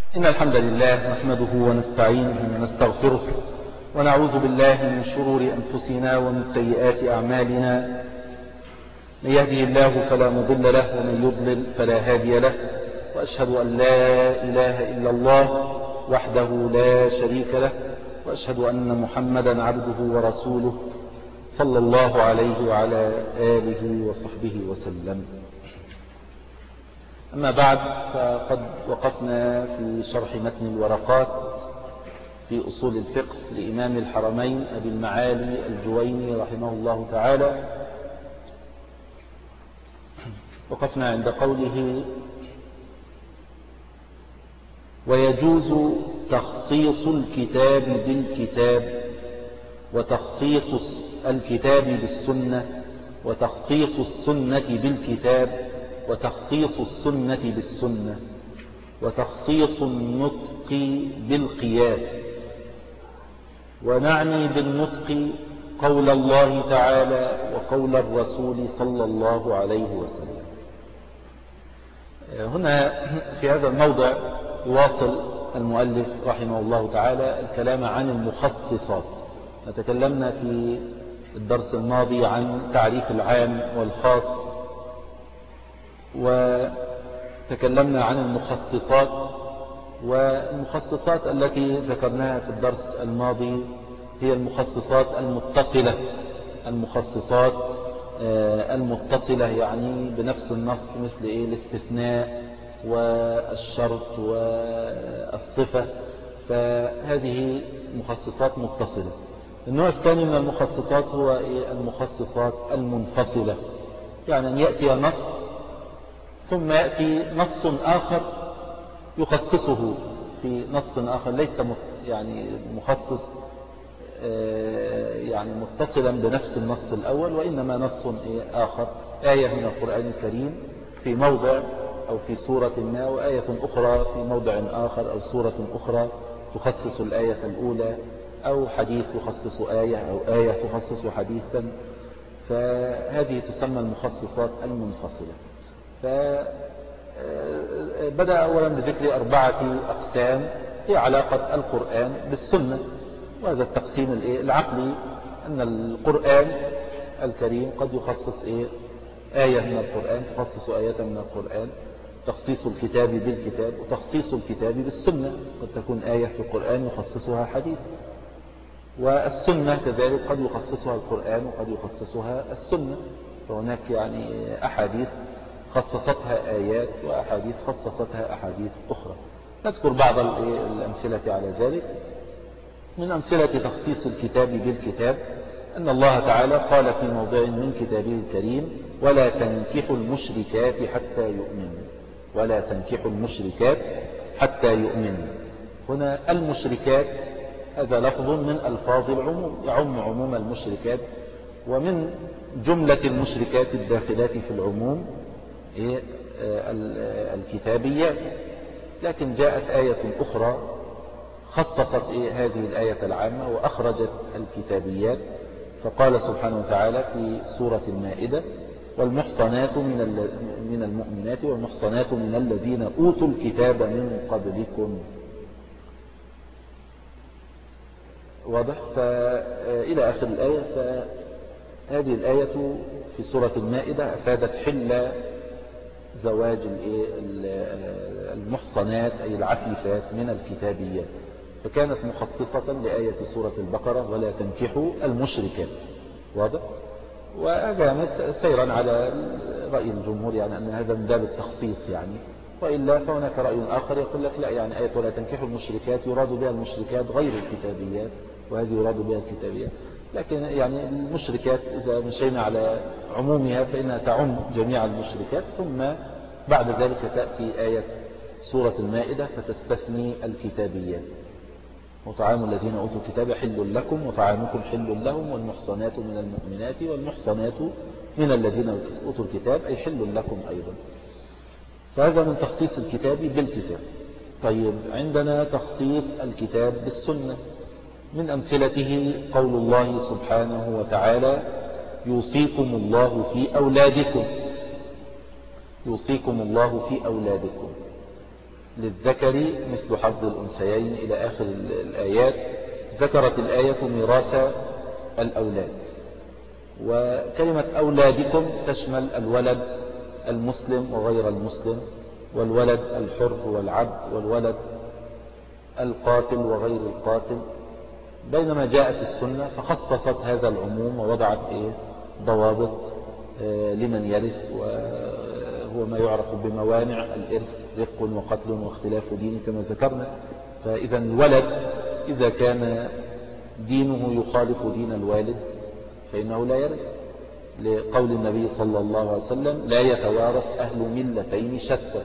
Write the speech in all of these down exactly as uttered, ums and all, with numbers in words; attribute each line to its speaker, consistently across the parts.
Speaker 1: إن الحمد لله نحمده ونستعينه ونستغفره ونعوذ بالله من شرور أنفسنا ومن سيئات أعمالنا. من يهده الله فلا مضل له ومن يضلل فلا هادي له، وأشهد أن لا إله إلا الله وحده لا شريك له، وأشهد أن محمدا عبده ورسوله صلى الله عليه وعلى آله وصحبه وسلم. أما بعد، فقد وقفنا في شرح متن الورقات في أصول الفقه لإمام الحرمين أبي المعالي الجويني رحمه الله تعالى. وقفنا عند قوله: ويجوز تخصيص الكتاب بالكتاب، وتخصيص الكتاب بالسنة، وتخصيص السنة بالكتاب، وتخصيص السنة بالسنة، وتخصيص النطق بالقياس. ونعني بالنطق قول الله تعالى وقول الرسول صلى الله عليه وسلم. هنا في هذا الموضع يواصل المؤلف رحمه الله تعالى الكلام عن المخصصات. تكلمنا في الدرس الماضي عن تعريف العام والخاص، وتكلمنا عن المخصصات. والمخصصات التي ذكرناها في الدرس الماضي هي المخصصات المتصلة. المخصصات المتصلة يعني بنفس النص، مثل إيه؟ الاستثناء والشرط والصفة، فهذه مخصصات متصلة. النوع الثاني من المخصصات هو إيه؟ المخصصات المنفصلة، يعني أن يأتي نص ثم يأتي نص آخر يخصصه في نص آخر، ليس يعني مخصص يعني متصلا بنفس النص الأول، وإنما نص آخر، آية من القرآن الكريم في موضع أو في سورة ما، وآية أخرى في موضع آخر، أو سورة أخرى تخصص الآية الأولى، أو حديث يخصص آية، أو آية تخصص حديثا. فهذه تسمى المخصصات المنفصلة. فبدأ أولا بذكر أربعة أقسام هي علاقة القرآن بالسنة، وهذا التقسيم العقلي، أن القرآن الكريم قد يخصص إيه؟ آية من القرآن تخصص آية من القرآن، تخصيص الكتاب بالكتاب، وتخصيص الكتاب بالسنة، قد تكون آية في القرآن يخصصها حديث. والسنة كذلك قد يخصصها القرآن وقد يخصصها السنة، فهناك يعني أحاديث خصصتها آيات، وأحاديث خصصتها أحاديث أخرى. نذكر بعض الأمثلة على ذلك. من أمثلة تخصيص الكتاب بالكتاب أن الله تعالى قال في موضع من كتابه الكريم: ولا تنكحوا المشركات حتى يؤمنوا. ولا تنكحوا المشركات حتى يؤمنوا. هنا المشركات هذا لفظ من ألفاظ العموم، يعم عموم المشركات، ومن جملة المشركات الداخلات في العموم الكتابيات. لكن جاءت آية أخرى خصصت هذه الآية العامة وأخرجت الكتابيات، فقال سبحانه وتعالى في سورة المائدة: والمحصنات من المؤمنات والمحصنات من الذين أوتوا الكتاب من قبلكم. واضح؟ فإلى آخر الآية. فهذه الآية في سورة المائدة أفادت حل زواج المحصنات أي العفيفات من الكتابيات، فكانت مخصصة لآية سورة البقرة: ولا تنكحوا المشركات. واضح؟ وهذا سيرا على رأي الجمهور، يعني أن هذا من باب التخصيص يعني. وإلا فهناك رأي آخر يقول لك لا، يعني آية ولا تنكحوا المشركات يراد بها المشركات غير الكتابيات، وهذه يراد بها الكتابيات. لكن يعني المشركات إذا مشينا على عمومها فإنها تعم جميع المشركات، ثم بعد ذلك تأتي آية سورة المائدة فتستثني الكتابيات: وطعام الذين أوتوا الكتاب حل لكم وطعامكم حل لهم والمحصنات من المؤمنات والمحصنات من الذين أوتوا الكتاب أي حل لكم أيضا. فهذا من تخصيص الكتاب بالكتاب. طيب، عندنا تخصيص الكتاب بالسنة. من أمثلته قول الله سبحانه وتعالى: يوصيكم الله في أولادكم. يوصيكم الله في أولادكم. للذكر مثل حظ الأنثيين إلى آخر الآيات. ذكرت الآية ميراث الأولاد، وكلمة أولادكم تشمل الولد المسلم وغير المسلم، والولد الحر والعبد، والولد القاتل وغير القاتل، بينما جاءت السنة فخصصت هذا العموم ووضعت إيه ضوابط لمن يرث، وهو ما يعرف بموانع الإرث، رق وقتل واختلاف دين كما ذكرنا. فإذا الولد إذا كان دينه يخالف دين الوالد فإنه لا يرث، لقول النبي صلى الله عليه وسلم لا يتوارث أهل ملتين شتى،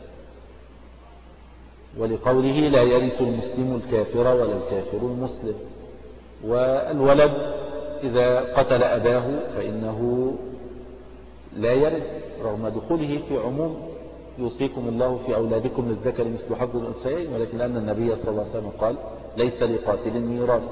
Speaker 1: ولقوله لا يرث المسلم الكافر ولا الكافر المسلم. والولد إذا قتل أباه فإنه لا يرث رغم دخوله في عموم يوصيكم الله في أولادكم للذكر مثل حظ الأنثيين، ولكن لأن النبي صلى الله عليه وسلم قال ليس لقاتل ميراث.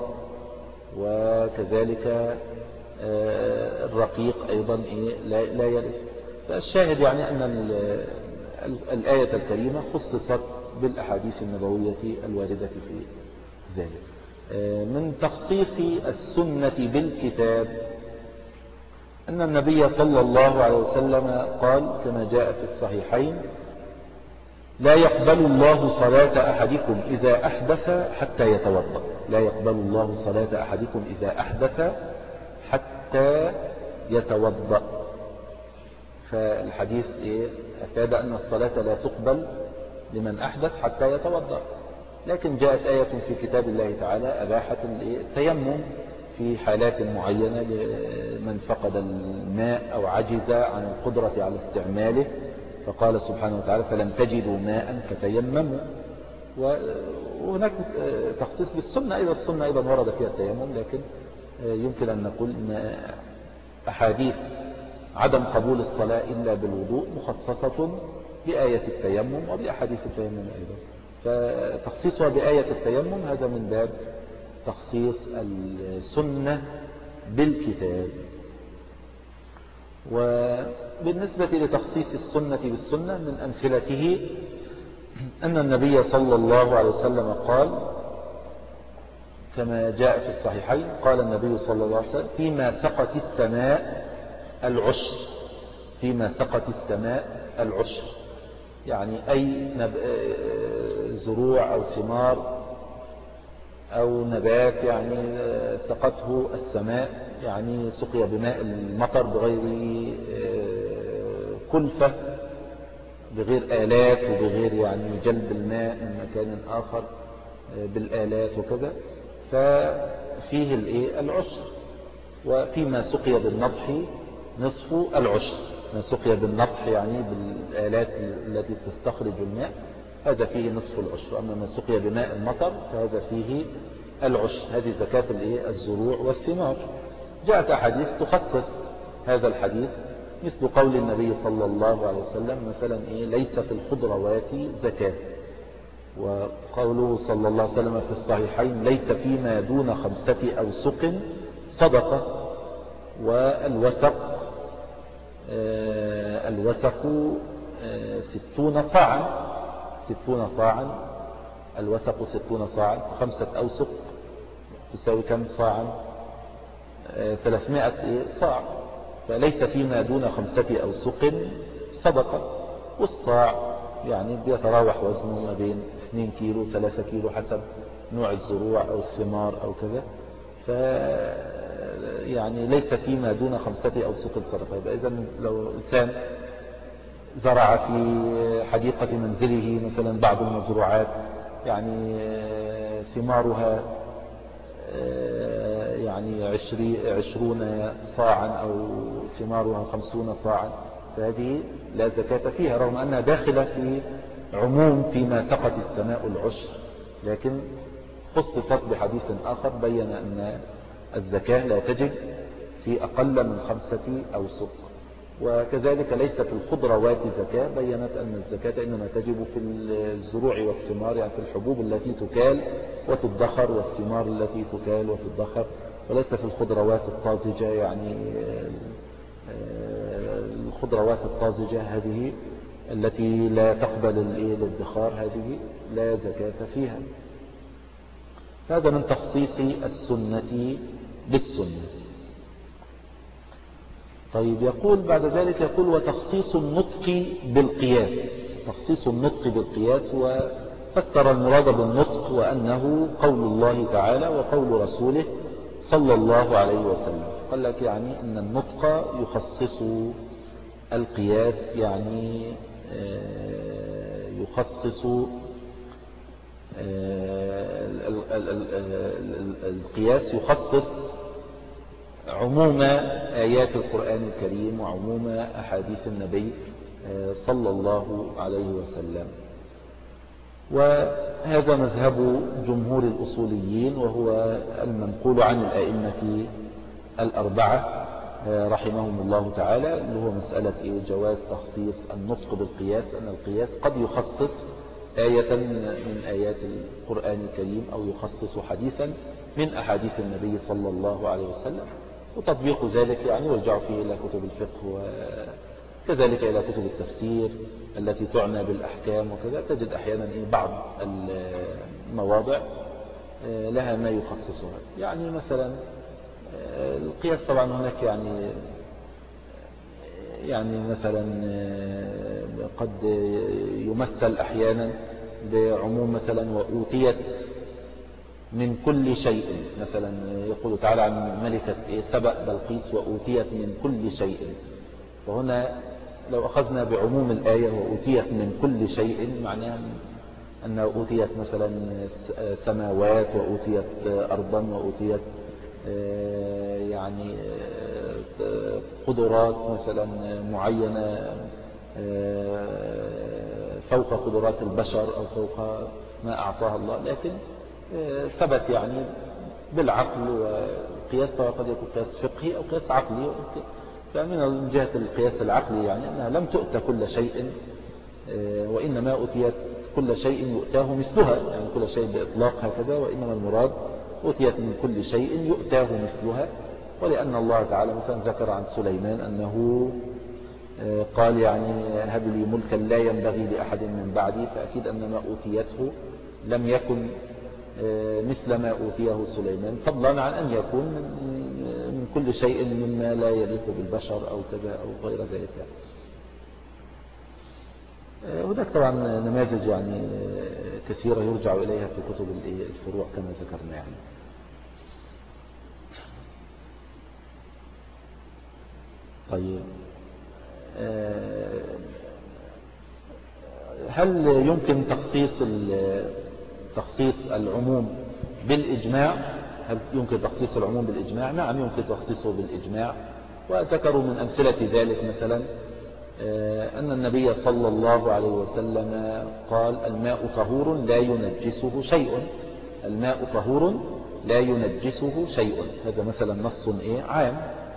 Speaker 1: وكذلك الرقيق أيضا لا يرث. فالشاهد يعني أن الآية الكريمة خصصت بالأحاديث النبوية الواردة في ذلك. من تخصيص السنة بالكتاب أن النبي صلى الله عليه وسلم قال كما جاء في الصحيحين لا يقبل الله صلاة أحدكم إذا أحدث حتى يتوضأ. لا يقبل الله صلاة أحدكم إذا أحدث حتى يتوضأ. فالحديث إيه؟ أفاد أن الصلاة لا تقبل لمن أحدث حتى يتوضأ، لكن جاءت آية في كتاب الله تعالى أباحت التيمم في حالات معينة لمن فقد الماء أو عجز عن القدرة على استعماله، فقال سبحانه وتعالى فلم تجدوا ماء فتيمموا. وهناك تخصيص بالسنة أيضا، السنة أيضا ورد فيها التيمم، لكن يمكن أن نقول أن أحاديث عدم قبول الصلاة إلا بالوضوء مخصصة بآية التيمم وبأحاديث التيمم أيضا. فتخصيصها بآية التيمم هذا من باب تخصيص السنة بالكتاب. وبالنسبة لتخصيص السنة بالسنة من أمثلته أن النبي صلى الله عليه وسلم قال كما جاء في الصحيحين قال النبي صلى الله عليه وسلم فيما سقت السماء العشر. فيما سقت السماء العشر يعني أي زروع أو ثمار أو نبات يعني سقته السماء، يعني سقي بماء المطر بغير كلفة، بغير آلات وبغير يعني جلب الماء من مكان آخر بالآلات وكذا، ففيه العشر. وفيما سقي بالنضح نصف العشر. ما سقي بالنضح يعني بالآلات التي تستخرج الماء هذا فيه نصف العشر. أما ما سقي بماء المطر فهذا فيه العشر. هذه زكاة الزروع والثمار. جاءت أحاديث تخصص هذا الحديث مثل قول النبي صلى الله عليه وسلم مثلا إيه ليس في الخضروات زكاة، وقوله صلى الله عليه وسلم في الصحيحين ليس فيما دون خمسة أوسق صدقة. والوسق آه الوسق آه ستون صاعا. ستون صاعا الوسق ستون صاعا. خمسة أوسق تساوي كم صاعا؟ آه ثلاثمائة صاع. فليس فيما دون خمسة أوسق صدقة. والصاع يعني بيتراوح وزنه ما بين اثنين كيلو ثلاثة كيلو حسب نوع الزروع أو الثمار أو كذا. ف يعني ليس فيما دون خمسة أوسق صدقة. يبقى إذن لو إنسان زرع في حديقة منزله مثلا بعض المزروعات يعني ثمارها يعني عشرون صاعا أو ثمارها خمسون صاعا، فهذه لا زكاة فيها رغم أنها داخلة في عموم فيما سقت السماء العشر، لكن خصصت بحديث آخر بين أن الزكاة لا تجب في أقل من خمسة أوسق. وكذلك ليس في الخضروات زكاة، بينت أن الزكاة إنما تجب في الزروع والثمار يعني في الحبوب التي تكال وتدخر والثمار التي تكال وتدخر، وليس في الخضروات الطازجة يعني الخضروات الطازجة هذه التي لا تقبل الادخار هذه لا زكاة فيها. هذا من تخصيص السنة بالسنة. طيب يقول بعد ذلك يقول وتخصيص النطق بالقياس. تخصيص النطق بالقياس، وفسر المراد بالنطق وأنه قول الله تعالى وقول رسوله صلى الله عليه وسلم. قال لك يعني أن النطق يخصص القياس، يعني يخصص القياس يخصص عموم آيات القرآن الكريم وعموم أحاديث النبي صلى الله عليه وسلم. وهذا مذهب جمهور الأصوليين، وهو المنقول عن الأئمة الأربعة رحمهم الله تعالى، اللي هو مسألة جواز تخصيص النطق بالقياس، أن القياس قد يخصص آية من آيات القرآن الكريم أو يخصص حديثا من أحاديث النبي صلى الله عليه وسلم. وتطبيق ذلك يعني يرجع فيه إلى كتب الفقه وكذلك إلى كتب التفسير التي تعنى بالأحكام وكذا. تجد أحيانا بعض المواضع لها ما يخصصها. يعني مثلا القياس طبعا هناك يعني يعني مثلا قد يمثل أحيانا بعموم مثلا وأوتيت من كل شيء. مثلا يقول تعالى عن ملكة سبأ بلقيس وأوتيت من كل شيء. فهنا لو أخذنا بعموم الآية وأوتيت من كل شيء، معناها أنها أوتيت مثلا سماوات وأوتيت أرضا وأوتيت يعني قدرات مثلا معينة فوق قدرات البشر أو فوق ما أعطاها الله. لكن ثبت يعني بالعقل، وقياس قد يكون قياس فقهي أو قياس عقلي. فمن جهة القياس العقلي يعني أنها لم تؤتى كل شيء، وإنما أوتيت كل شيء يؤتاه مثلها، يعني كل شيء بإطلاق هكذا، وإنما المراد أوتيت من كل شيء يؤتاه مثلها. ولأن الله تعالى مثلا ذكر عن سليمان أنه قال يعني هب لي ملكا لا ينبغي لأحد من بعدي، فأكيد أن ما أوتيته لم يكن مثل ما أوتيه سليمان، فضلا عن أن يكون من كل شيء مما لا يليق بالبشر أو كذا أو غير ذلك. هناك طبعا نماذج يعني كثيرة يرجع إليها في كتب الفروع كما ذكرنا. يعني طيب، هل يمكن تخصيص تخصيص العموم بالإجماع؟ هل يمكن تخصيص العموم بالإجماع؟ نعم يمكن تخصيصه بالإجماع. وذكروا من أمثلة ذلك مثلا أن النبي صلى الله عليه وسلم قال الماء طهور لا ينجسه شيء. الماء طهور لا ينجسه شيء. هذا مثلا نص إيه عام.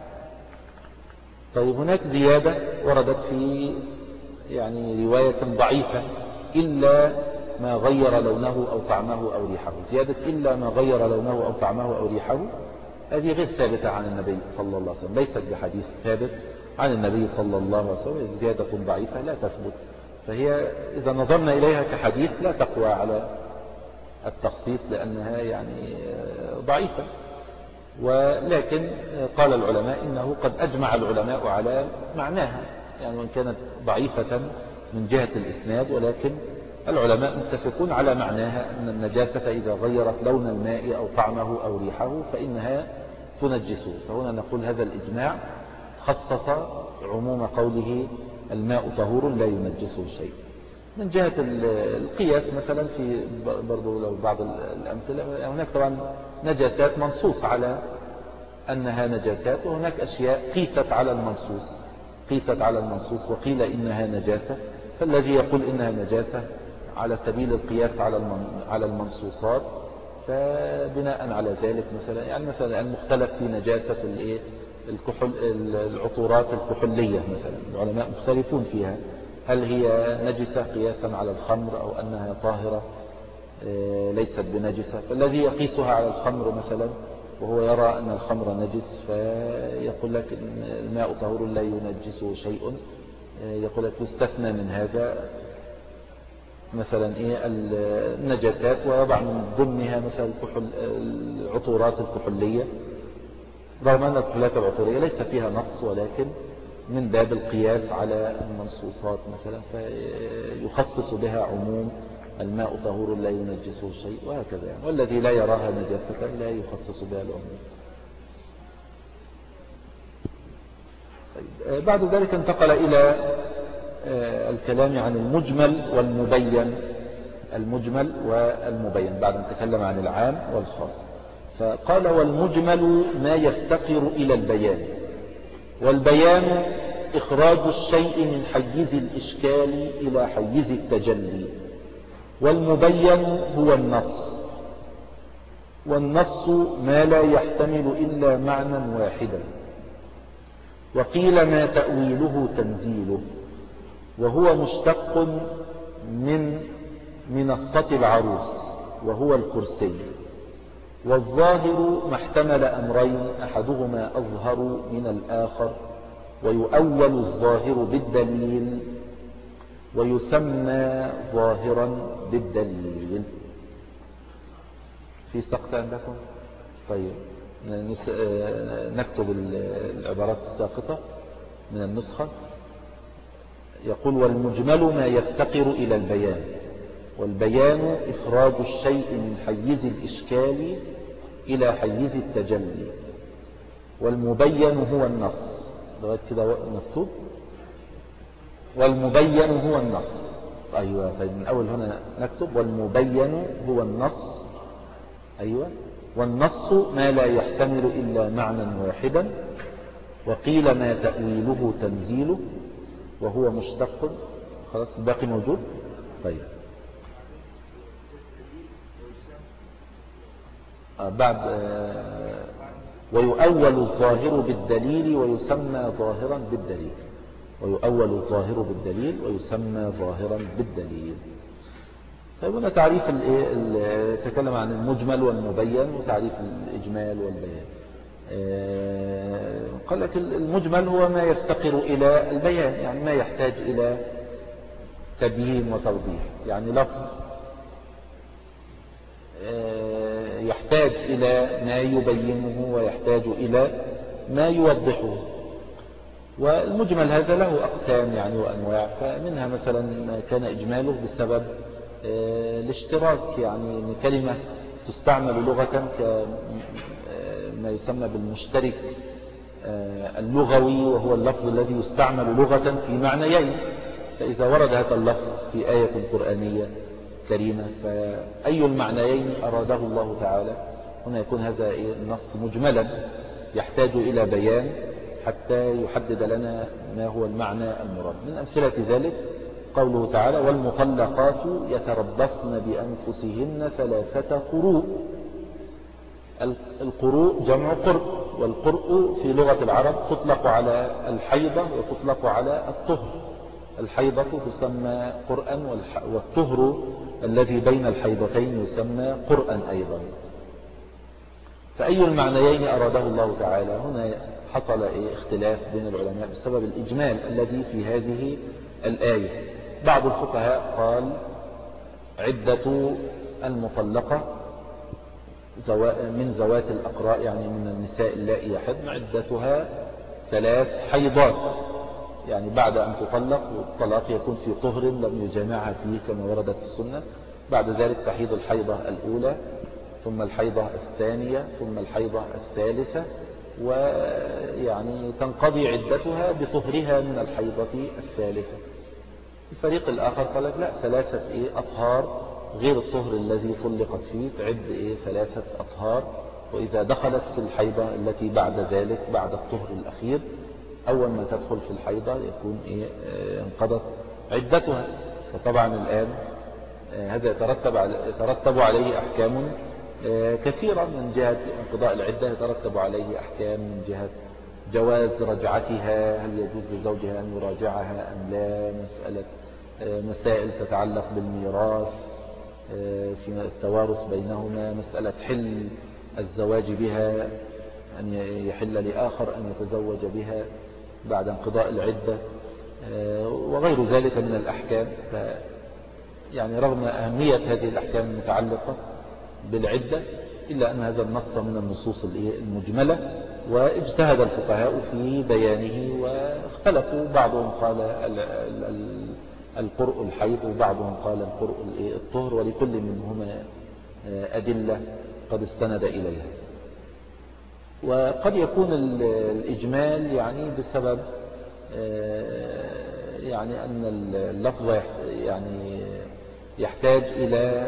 Speaker 1: طيب هناك زيادة وردت في يعني رواية ضعيفة إلا ما غير لونه أو طعمه أو ريحه. زيادة إلا ما غير لونه أو طعمه أو ريحه هذه غير ثابتة عن النبي صلى الله عليه وسلم، ليست بحديث ثابت عن النبي صلى الله عليه وسلم. زيادة ضعيفة لا تثبت، فهي إذا نظرنا إليها كحديث لا تقوى على التخصيص لأنها يعني ضعيفة. ولكن قال العلماء إنه قد أجمع العلماء على معناها، يعني وإن كانت ضعيفة من جهة الإسناد، ولكن العلماء متفقون على معناها أن النجاسة إذا غيرت لون الماء أو طعمه أو ريحه فإنها تنجسه. فهنا نقول هذا الإجماع خصص عموم قوله الماء طهور لا ينجسه شيء. من جهة القياس مثلا في برضو لو بعض الأمثلة، هناك طبعا نجاسات منصوص على أنها نجاسات، وهناك أشياء قيست على المنصوص قيست على المنصوص وقيل إنها نجاسة. فالذي يقول إنها نجاسة على سبيل القياس على على المنصوصات، فبناء على ذلك مثلا يعني مثلا المختلف في نجاسة الايه الكحول العطورات الكحولية مثلا، العلماء مختلفون فيها، هل هي نجسة قياسا على الخمر أو أنها طاهرة ليست بنجسة. فالذي يقيسها على الخمر مثلا وهو يرى أن الخمر نجس فيقول لك إن الماء طهور لا ينجسه شيء، يقول لك يستثنى من هذا مثلا إيه النجاسات، ويضع من ضمنها مثلا الكحول العطورات الكحولية، رغم أن الكحولات العطورية ليس فيها نص، ولكن من باب القياس على المنصوصات مثلا فيخصص بها عموم الماء طهور لا ينجسه شيء وهكذا يعني. والذي لا يراها نجاسة لا يخصص بها العموم. طيب بعد ذلك انتقل إلى الكلام عن المجمل والمبين. المجمل والمبين بعد أن تكلم عن العام والخاص، فقال والمجمل ما يفتقر إلى البيان، والبيان إخراج الشيء من حيز الإشكال إلى حيز التجلي، والمبين هو النص، والنص ما لا يحتمل إلا معنى واحدا، وقيل ما تأويله تنزيله، وهو مشتق من منصة العروس وهو الكرسي. والظاهر ما احتمل أمرين أحدهما أظهر من الآخر، ويؤول الظاهر بالدليل ويسمى ظاهرا بالدليل. في سقط عندكم؟ طيب نكتب العبارات الساقطة من النسخة. يقول والمجمل ما يفتقر إلى البيان، والبيان إخراج الشيء من حيز الإشكال إلى حيز التجلي، والمبين هو النص. لغاية كده مكتوب والمبين هو النص. أيوة طيب من أول هنا نكتب والمبين هو النص. أيوة والنص ما لا يحتمل إلا معنى واحدا، وقيل ما تأويله تنزيله، وهو مشتق. خلاص الباقي موجود. طيب آه بعد آه ويؤول الظاهر بالدليل ويسمى ظاهرا بالدليل، ويؤول الظاهر بالدليل ويسمى ظاهرا بالدليل. طيب هنا تعريف الايه تكلم عن المجمل والمبين وتعريف الإجمال والبيان. آه قال لك المجمل هو ما يفتقر إلى البيان، يعني ما يحتاج إلى تبيين وتوضيح، يعني لفظ آه يحتاج إلى ما يبينه ويحتاج إلى ما يوضحه. والمجمل هذا له أقسام يعني وأنواع، فمنها مثلا ما كان إجماله بسبب آه الاشتراك، يعني كلمة تستعمل لغة كما يسمى بالمشترك آه اللغوي، وهو اللفظ الذي يستعمل لغة في معنيين. فإذا ورد هذا اللفظ في آية قرآنية كريمة فأي المعنيين أراده الله تعالى، هنا يكون هذا النص مجملا يحتاج إلى بيان حتى يحدد لنا ما هو المعنى المراد. من أمثلة ذلك قوله تعالى والمطلقات يتربصن بأنفسهن ثلاثة قروء. القروء جمع قرء، والقرء في لغة العرب تطلق على الحيضة وتطلق على الطهر. الحيضة تسمى قرءا، والطهر الذي بين الحيضتين يسمى قرءا أيضا. فأي المعنيين أراده الله تعالى؟ هنا حصل اختلاف بين العلماء بسبب الإجمال الذي في هذه الآية. بعض الفقهاء قال عدة المطلقة من ذوات الأقراء، يعني من النساء اللائي يحضن، عدتها ثلاث حيضات، يعني بعد أن تطلق والطلاق يكون في طهر لم يجامعها فيه كما وردت السنة، بعد ذلك تحيض الحيضة الأولى ثم الحيضة الثانية ثم الحيضة الثالثة، ويعني تنقضي عدتها بطهرها من الحيضة الثالثة. الفريق الآخر قال لك لا، ثلاثة إيه أطهار غير الطهر الذي طلقت فيه، تعد إيه ثلاثة أطهار، وإذا دخلت في الحيضة التي بعد ذلك بعد الطهر الأخير أول ما تدخل في الحيضة يكون إيه انقضت عدتها. وطبعا الآن هذا يترتب يترتب عليه أحكام كثيرة من جهة انقضاء العدة، يترتب عليه أحكام من جهة جواز رجعتها، هل يجوز لزوجها أن يراجعها أم لا، مسألة مسائل تتعلق بالميراث في التوارث بينهما، مسألة حل الزواج بها، أن يحل لآخر أن يتزوج بها بعد انقضاء العدة. وغير ذلك من الأحكام. يعني رغم أهمية هذه الأحكام المتعلقة بالعدة إلا أن هذا النص من النصوص المجملة، واجتهد الفقهاء في بيانه واختلفوا، بعضهم قال القرء الحيض وبعضهم قال القرء الطهر، ولكل منهما أدلة قد استند إليها. وقد يكون الإجمال يعني بسبب يعني أن اللفظ يعني يحتاج إلى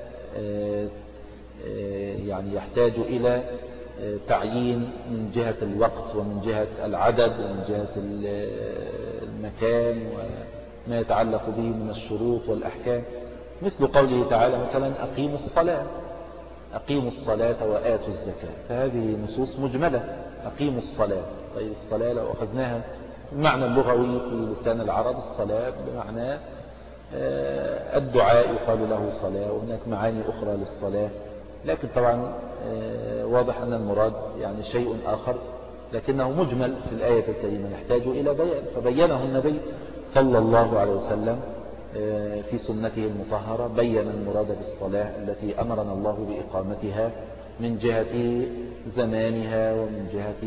Speaker 1: يعني يحتاج إلى تعيين من جهة الوقت ومن جهة العدد ومن جهة المكان وما يتعلق به من الشروط والأحكام، مثل قوله تعالى مثلا أقيموا الصلاة أقيموا الصلاة وآتوا الزكاة، فهذه نصوص مجملة. أقيموا الصلاة، طيب الصلاة لو أخذناها المعنى اللغوي في لسان العرب الصلاة بمعنى الدعاء يقال له صلاة، وهناك معاني أخرى للصلاة، لكن طبعا واضح أن المراد يعني شيء آخر، لكنه مجمل في الآية الكريمة يحتاج إلى بيان، فبينه النبي صلى الله عليه وسلم في سنته المطهرة، بين المراد بالصلاة التي أمرنا الله بإقامتها من جهة زمانها ومن جهة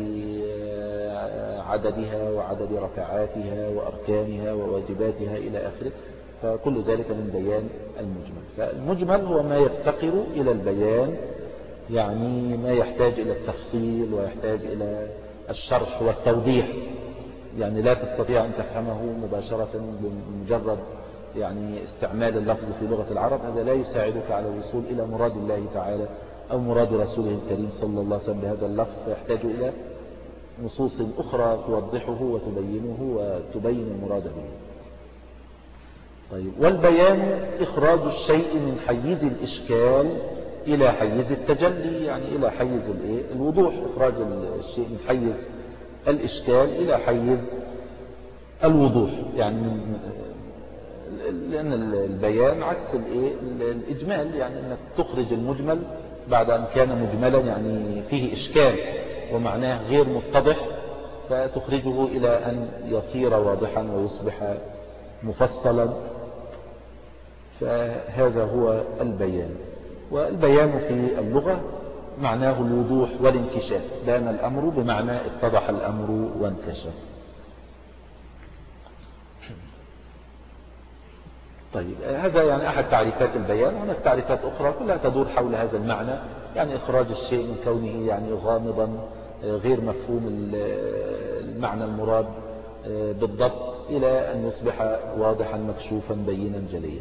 Speaker 1: عددها وعدد ركعاتها وأركانها وواجباتها إلى آخره، فكل ذلك من بيان المجمل. فالمجمل هو ما يفتقر إلى البيان، يعني ما يحتاج إلى التفصيل ويحتاج إلى الشرح والتوضيح، يعني لا تستطيع أن تفهمه مباشرة بمجرد يعني استعمال اللفظ في لغة العرب، هذا لا يساعدك على الوصول إلى مراد الله تعالى أو مراد رسوله الكريم صلى الله عليه وسلم بهذا اللفظ، فيحتاج إلى نصوص أخرى توضحه وتبينه وتبين المراد به. طيب، والبيان إخراج الشيء من حيز الإشكال إلى حيز التجلي، يعني إلى حيز الوضوح، إخراج الشيء من حيز الإشكال إلى حيز الوضوح، يعني لأن البيان عكس الإجمال، يعني أنك تخرج المجمل بعد أن كان مجملا يعني فيه إشكال ومعناه غير متضح، فتخرجه إلى أن يصير واضحا ويصبح مفصلا، فهذا هو البيان. والبيان في اللغة معناه الوضوح والانكشاف، بان الأمر بمعنى اتضح الأمر وانكشف. طيب، هذا يعني أحد تعريفات البيان، وهناك تعريفات أخرى كلها تدور حول هذا المعنى، يعني إخراج الشيء من كونه يعني غامضا غير مفهوم المعنى المراد بالضبط إلى أن يصبح واضحا مكشوفا بينا جليا.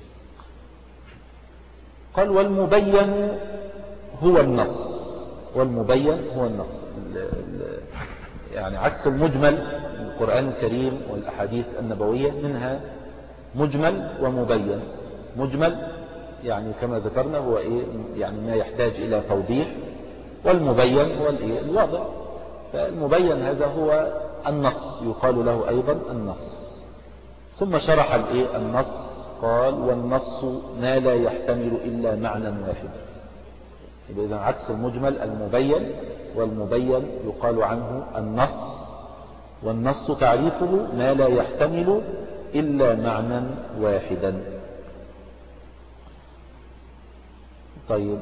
Speaker 1: قال والمبين هو النص، والمبين هو النص، يعني عكس المجمل القرآن الكريم والأحاديث النبوية منها مجمل ومبين. مجمل يعني كما ذكرنا هو إيه، يعني ما يحتاج إلى توضيح، والمبين هو الإيه الواضح. فالمبين هذا هو النص، يقال له أيضا النص. ثم شرح الإيه النص، قال والنص ما لا يحتمل إلا معنى واحد. إذا عكس المجمل المبين، والمبين يقال عنه النص، والنص تعريفه ما لا يحتمل إلا معنى واحدا. طيب،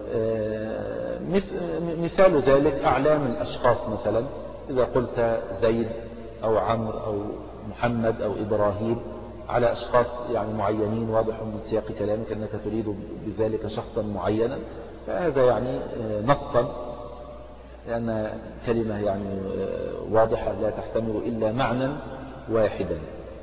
Speaker 1: مثال ذلك أعلام الأشخاص، مثلا إذا قلت زيد أو عمرو أو محمد أو إبراهيم على أشخاص يعني معينين، واضح من سياق كلامك أنك تريد بذلك شخصا معينا، فهذا يعني نصا، لأن كلمة يعني واضحة لا تحتمل إلا معنى واحدا.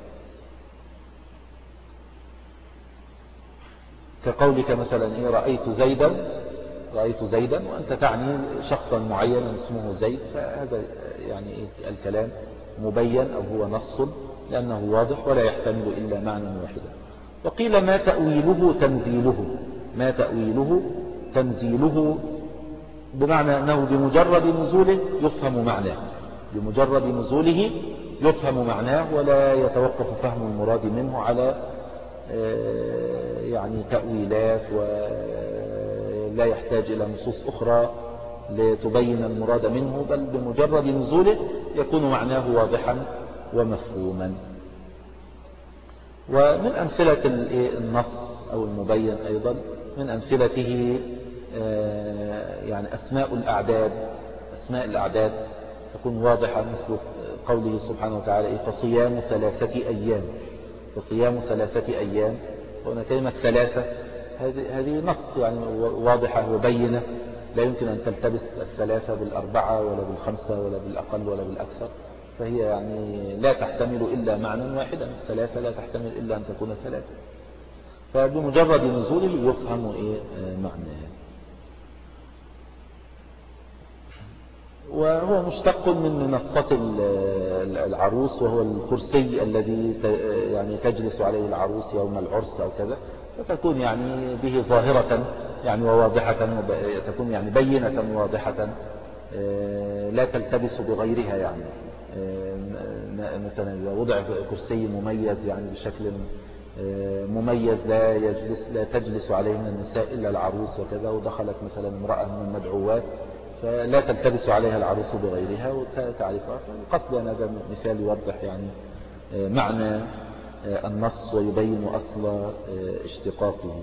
Speaker 1: كقولك مثلا إيه رأيت زيدا، رأيت زيدا وأنت تعني شخصا معينا اسمه زيد، فهذا يعني الكلام مبين أو هو نص لأنه واضح ولا يحتمل إلا معنى واحدا. وقيل ما تأويله تنزيله، ما تأويله تنزيله بمعنى أنه بمجرد نزوله يفهم معناه، بمجرد نزوله يفهم معناه ولا يتوقف فهم المراد منه على يعني تأويلات، ولا يحتاج إلى نصوص أخرى لتبين المراد منه، بل بمجرد نزوله يكون معناه واضحا ومفهوما. ومن أمثلة النص أو المبين أيضا من أمثلته يعني أسماء الأعداد. أسماء الأعداد تكون واضحة مثل قوله سبحانه وتعالى فصيام ثلاثة أيام. فصيام ثلاثة أيام، وهنا كلمة ثلاثة هذه هذه نص يعني واضحة وبينة، لا يمكن أن تلتبس الثلاثة بالأربعة ولا بالخمسة ولا بالأقل ولا بالأكثر، فهي يعني لا تحتمل إلا معنى واحدا. الثلاثة لا تحتمل إلا أن تكون ثلاثة، فبمجرد نزوله يفهم إيه معناه. وهو مشتق من منصة العروس، وهو الكرسي الذي يعني تجلس عليه العروس يوم العرس أو كذا، فتكون يعني به ظاهرة يعني وواضحة، تكون يعني بينة واضحة لا تلتبس بغيرها. يعني مثلا إذا وضع كرسي مميز يعني بشكل مميز لا يجلس لا تجلس عليه من النساء إلا العروس وكذا، ودخلت مثلا امرأة من المدعوات فلا تلتبس عليها العروس بغيرها وتعرفها. فالقصد أن هذا مثال يوضح يعني معنى النص ويبين أصل اشتقاقه.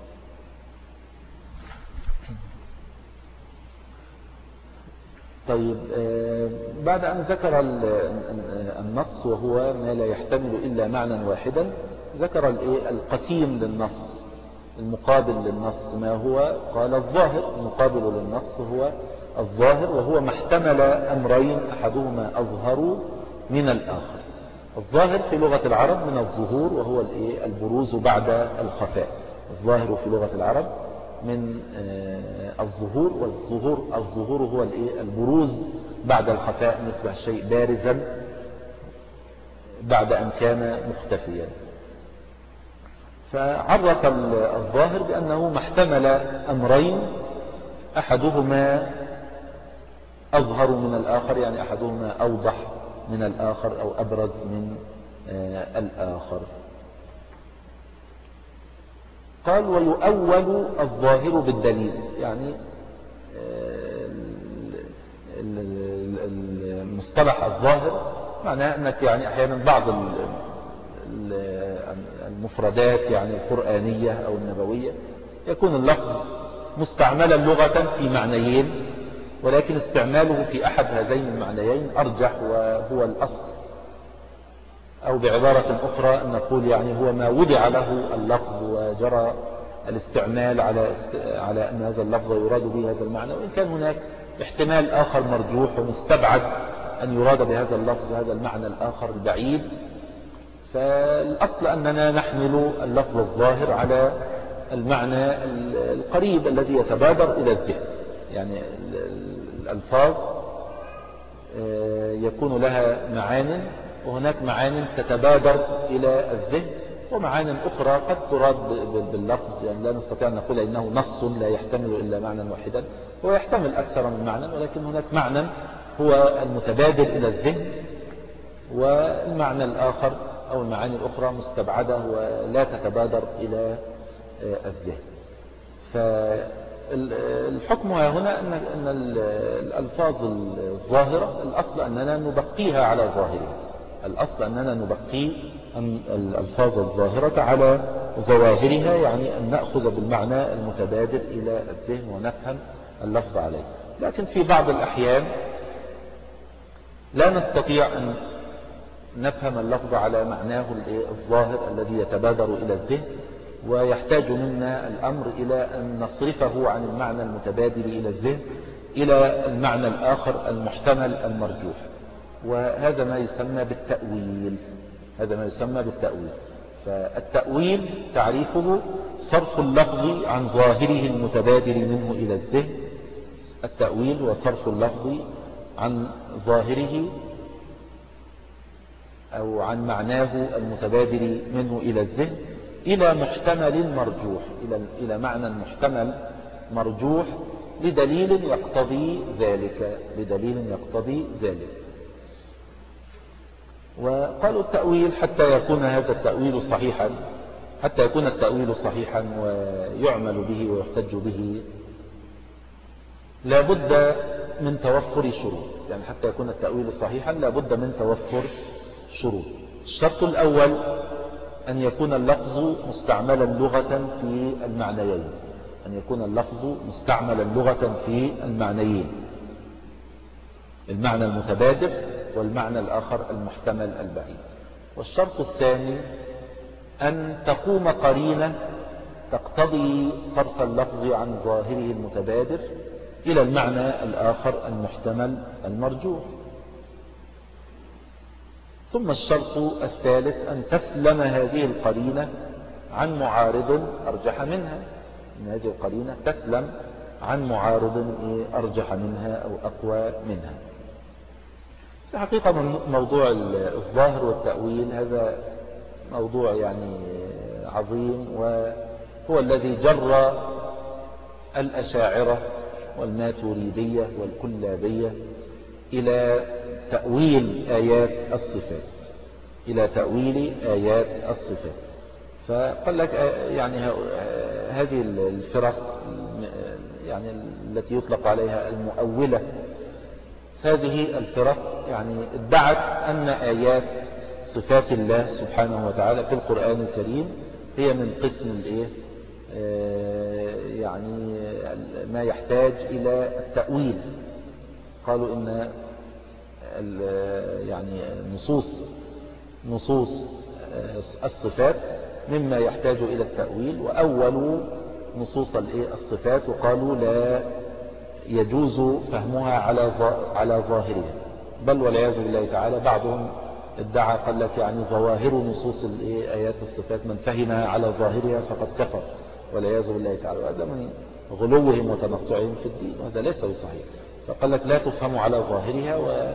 Speaker 1: طيب، بعد أن ذكر النص وهو ما لا يحتمل إلا معنى واحدا، ذكر القسيم للنص المقابل للنص ما هو. قال الظاهر المقابل للنص هو الظاهر، وهو ما احتمل أمرين أحدهما أظهر من الآخر. الظاهر في لغة العرب من الظهور، وهو البروز بعد الخفاء. الظاهر في لغة العرب من الظهور، والظهور الظهور هو البروز بعد الخفاء، نسبة الشيء بارزا بعد أن كان مختفيا. فعرف الظاهر بأنه ما احتمل أمرين أحدهما أظهر من الآخر، يعني أحدهما أوضح من الآخر أو أبرز من الآخر. قال ويؤول الظاهر بالدليل، يعني المصطلح الظاهر معناه أنك يعني أحيانا بعض المفردات يعني القرآنية أو النبوية يكون اللفظ مستعملا لغة في معنيين، ولكن استعماله في أحد هذين المعنيين أرجح وهو الأصل. أو بعبارة أخرى أن نقول يعني هو ما وضع له اللفظ وجرى الاستعمال على على أن هذا اللفظ يراد به هذا المعنى، وإن كان هناك احتمال آخر مرجوح ومستبعد أن يراد بهذا اللفظ هذا المعنى الآخر البعيد. فالأصل أننا نحمل اللفظ الظاهر على المعنى القريب الذي يتبادر إلى الذهن. يعني الألفاظ يكون لها معان، وهناك معان تتبادر إلى الذهن، ومعان أخرى قد تراد باللفظ. يعني لا نستطيع أن نقول إنه نص لا يحتمل إلا معنى واحدا، هو يحتمل أكثر من معنى، ولكن هناك معنى هو المتبادر إلى الذهن، والمعنى الآخر أو المعاني الأخرى مستبعدة ولا تتبادر إلى الذهن. فالحكم هنا أن الألفاظ الظاهرة الأصل أننا نبقيها على ظاهرها. الأصل أننا نبقي الألفاظ الظاهرة على ظواهرها، يعني أن نأخذ بالمعنى المتبادر إلى الذهن ونفهم اللفظ عليه. لكن في بعض الأحيان لا نستطيع أن نفهم اللفظ على معناه الظاهر الذي يتبادر إلى الذهن، ويحتاج منا الأمر إلى أن نصرفه عن المعنى المتبادر إلى الذهن إلى المعنى الآخر المحتمل المرجوح، وهذا ما يسمى بالتأويل. هذا ما يسمى بالتأويل. فالتأويل تعريفه صرف اللفظ عن ظاهره المتبادر منه إلى الذهن. التأويل وصرف اللفظ عن ظاهره أو عن معناه المتبادر منه إلى الذهن إلى محتمل مرجوح، إلى إلى معنى محتمل مرجوح لدليل يقتضي ذلك، لدليل يقتضي ذلك. وقالوا التأويل حتى يكون هذا التأويل صحيحا، حتى يكون التأويل صحيحا ويعمل به ويحتج به، لابد من توفر شروط. يعني حتى يكون التأويل صحيحا لابد من توفر شروط. الشرط الأول أن يكون اللفظ مستعملا لغة في المعنيين أن يكون اللفظ مستعملا لغة في المعنيين المعنى المتبادر والمعنى الآخر المحتمل البعيد. والشرط الثاني أن تقوم قرينة تقتضي صرف اللفظ عن ظاهره المتبادر إلى المعنى الآخر المحتمل المرجوح. ثم الشرط الثالث أن تسلم هذه القرينة عن معارض أرجح منها أن هذه القرينة تسلم عن معارض أرجح منها أو أقوى منها. في حقيقة موضوع الظاهر والتأويل هذا موضوع يعني عظيم، وهو الذي جر الأشاعرة والماتريدية والكلابية إلى تأويل آيات الصفات إلى تأويل آيات الصفات. فقال لك يعني هذه الفرق يعني التي يطلق عليها المؤولة، هذه الفرق يعني ادعت أن آيات صفات الله سبحانه وتعالى في القرآن الكريم هي من قسم الايه يعني ما يحتاج إلى التأويل. قالوا إن يعني نصوص نصوص الصفات مما يحتاج إلى التأويل، وأولوا نصوص الصفات وقالوا لا يجوز فهمها على على ظاهرها، بل والعياذ بالله تعالى بعضهم ادعى قال لك يعني ظواهر نصوص آيات الصفات من فهمها على ظاهرها فقد كفر والعياذ بالله تعالى. وهذا من غلوهم وتنطعهم في الدين، وهذا ليس بصحيح. فقال لك لا تفهم على ظاهرها، و